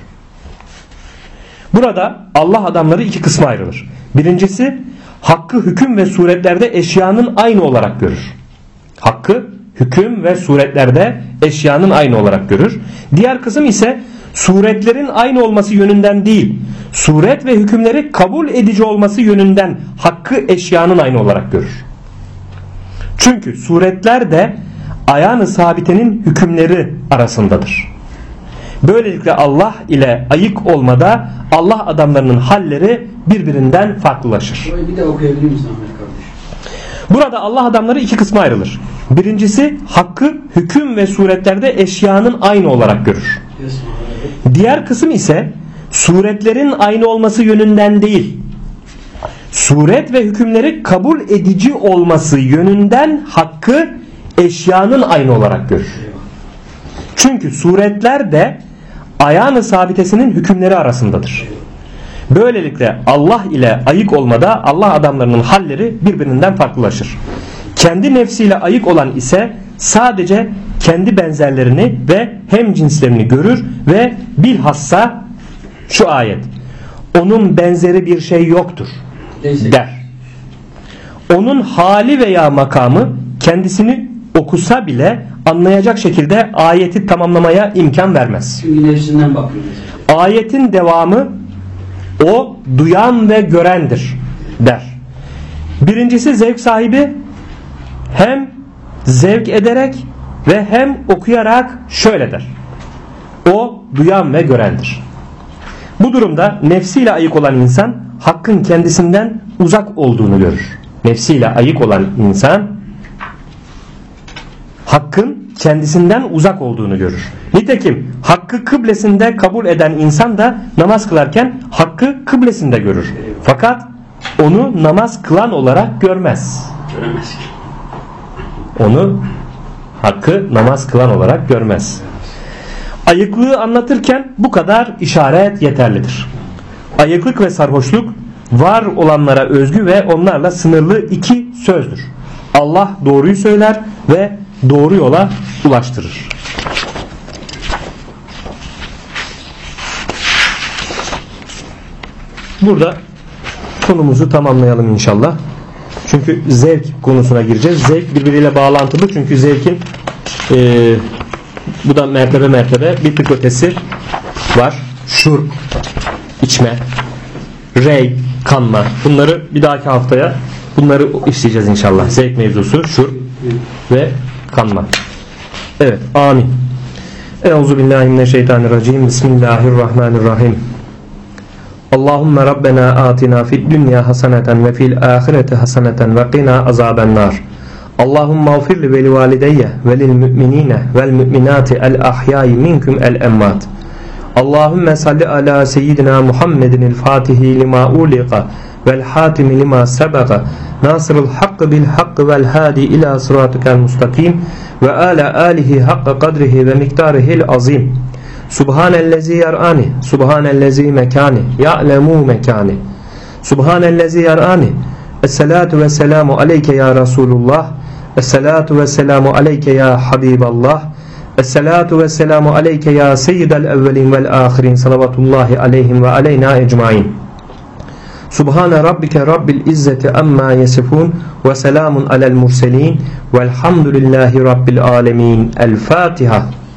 Burada Allah adamları iki kısma ayrılır. Birincisi hakkı hüküm ve suretlerde eşyanın aynı olarak görür. Hakkı hüküm ve suretlerde eşyanın aynı olarak görür. Diğer kısım ise suretlerin aynı olması yönünden değil, suret ve hükümleri kabul edici olması yönünden hakkı eşyanın aynı olarak görür. Çünkü suretler de ayağını sabitenin hükümleri arasındadır. Böylelikle Allah ile ayık olmada Allah adamlarının halleri birbirinden farklılaşır. Burayı bir de okuyabilir misin Ahmet kardeş? Burada Allah adamları iki kısma ayrılır. Birincisi hakkı hüküm ve suretlerde eşyanın aynı olarak görür. Diğer kısım ise suretlerin aynı olması yönünden değil, suret ve hükümleri kabul edici olması yönünden hakkı eşyanın aynı olarak görür. Çünkü suretler de ayağını sabitesinin hükümleri arasındadır. Böylelikle Allah ile ayık olmada Allah adamlarının halleri birbirinden farklılaşır. Kendi nefsiyle ayık olan ise sadece kendi benzerlerini ve hemcinslerini görür ve bilhassa şu ayet, onun benzeri bir şey yoktur der. Onun hali veya makamı kendisini okusa bile anlayacak şekilde ayeti tamamlamaya imkan vermez. Çünkü nefsinden bakıyor. Ayetin devamı o duyan ve görendir der. Birincisi zevk sahibi hem zevk ederek ve hem okuyarak şöyle der. O duyan ve görendir. Bu durumda nefsiyle ayık olan insan hakkın kendisinden uzak olduğunu görür. Nefsiyle ayık olan insan hakkın kendisinden uzak olduğunu görür. Nitekim hakkı kıblesinde kabul eden insan da namaz kılarken hakkı kıblesinde görür. Fakat onu namaz kılan olarak görmez. Göremez ki. Onu hakkı namaz kılan olarak görmez. Ayıklığı anlatırken bu kadar işaret yeterlidir. Ayıklık ve sarhoşluk var olanlara özgü ve onlarla sınırlı iki sözdür. Allah doğruyu söyler ve doğru yola ulaştırır. Burada konumuzu tamamlayalım inşallah. Çünkü zevk konusuna gireceğiz. Zevk birbiriyle bağlantılı. Çünkü zevkin bu da mertebe bir tık ötesi var. Şurp, içme, rey, kanma. Bunları bir dahaki haftaya bunları işleyeceğiz inşallah. Zevk mevzusu, şurp ve kanma. Evet, amin. Euzubillahimineşşeytanirracim. Bismillahirrahmanirrahim. Allahümme Rabbena atina fid dünya haseneten ve fil ahireti haseneten ve qina azabennar. Allahümme ağfir li veli valideyye ve lil müminine vel müminati el ahyayi minkum el emmat. Allahümme salli ala seyyidina Muhammedin el fatihi lima uliqa vel hatimi lima sebega nasırul hakkı bil hakkı vel hadi ila sıratikel mustakim ve ala alihi hakka kadrihi ve miktarihil azim. Subhanellezi yar'ani, subhanellezi mekani, ya'lemu mekani. Subhanellezi yar'ani. Esselatu ve selamu aleyke ya Resulullah. Esselatu ve selamu aleyke ya Habiballah. Esselatu ve selamu aleyke ya seyyidel evvelin vel ahirin. Salavatullahi aleyhim ve aleyna ecmain. Subhane rabbike rabbil izzeti amma yesifun ve selamun alel murselin velhamdülillahi rabbil alemin. El Fatiha.